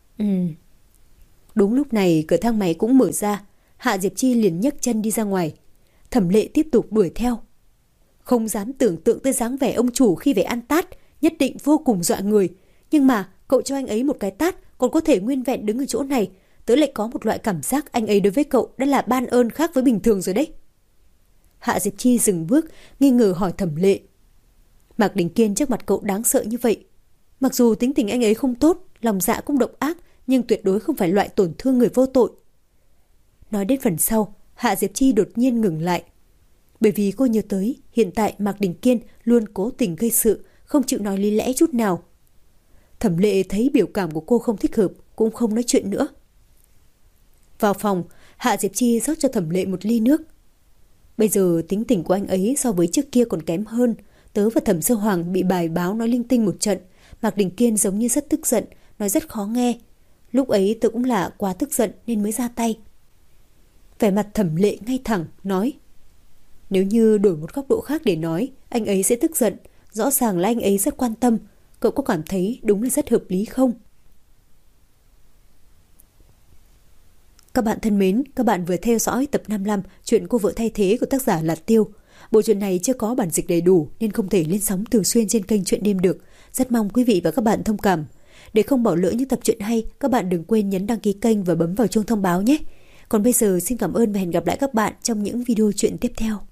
Đúng lúc này cửa thang máy cũng mở ra. Hạ Diệp Chi liền nhấc chân đi ra ngoài. Thẩm Lệ tiếp tục đuổi theo. Không dám tưởng tượng tới dáng vẻ ông chủ khi về ăn tát, nhất định vô cùng dọa người. Nhưng mà cậu cho anh ấy một cái tát, còn có thể nguyên vẹn đứng ở chỗ này. tớ lại có một loại cảm giác anh ấy đối với cậu đã là ban ơn khác với bình thường rồi đấy. Hạ Diệp Chi dừng bước, nghi ngờ hỏi Thẩm Lệ. Mạc Đình Kiên trước mặt cậu đáng sợ như vậy. Mặc dù tính tình anh ấy không tốt, lòng dạ cũng độc ác, nhưng tuyệt đối không phải loại tổn thương người vô tội. Nói đến phần sau, Hạ Diệp Chi đột nhiên ngừng lại. Bởi vì cô nhớ tới hiện tại Mạc Đình Kiên luôn cố tình gây sự, không chịu nói lý lẽ chút nào. Thẩm Lệ thấy biểu cảm của cô không thích hợp, cũng không nói chuyện nữa. Vào phòng, Hạ Diệp Chi rót cho Thẩm Lệ một ly nước. Bây giờ tính tình của anh ấy so với trước kia còn kém hơn. Tớ và Thẩm Sơ Hoàng bị bài báo nói linh tinh một trận. Mạc Đình Kiên giống như rất tức giận, nói rất khó nghe. Lúc ấy tớ cũng là quá tức giận nên mới ra tay. Vẻ mặt Thẩm Lệ ngay thẳng, nói. Nếu như đổi một góc độ khác để nói, anh ấy sẽ tức giận. Rõ ràng là anh ấy rất quan tâm. Cậu có cảm thấy đúng là rất hợp lý không? Các bạn thân mến, các bạn vừa theo dõi tập 55 chuyện Cô vợ thay thế của tác giả Lạt Tiêu. Bộ truyện này chưa có bản dịch đầy đủ nên không thể lên sóng thường xuyên trên kênh Truyện Đêm được. Rất mong quý vị và các bạn thông cảm. Để không bỏ lỡ những tập truyện hay, các bạn đừng quên nhấn đăng ký kênh và bấm vào chuông thông báo nhé. Còn bây giờ xin cảm ơn và hẹn gặp lại các bạn trong những video truyện tiếp theo.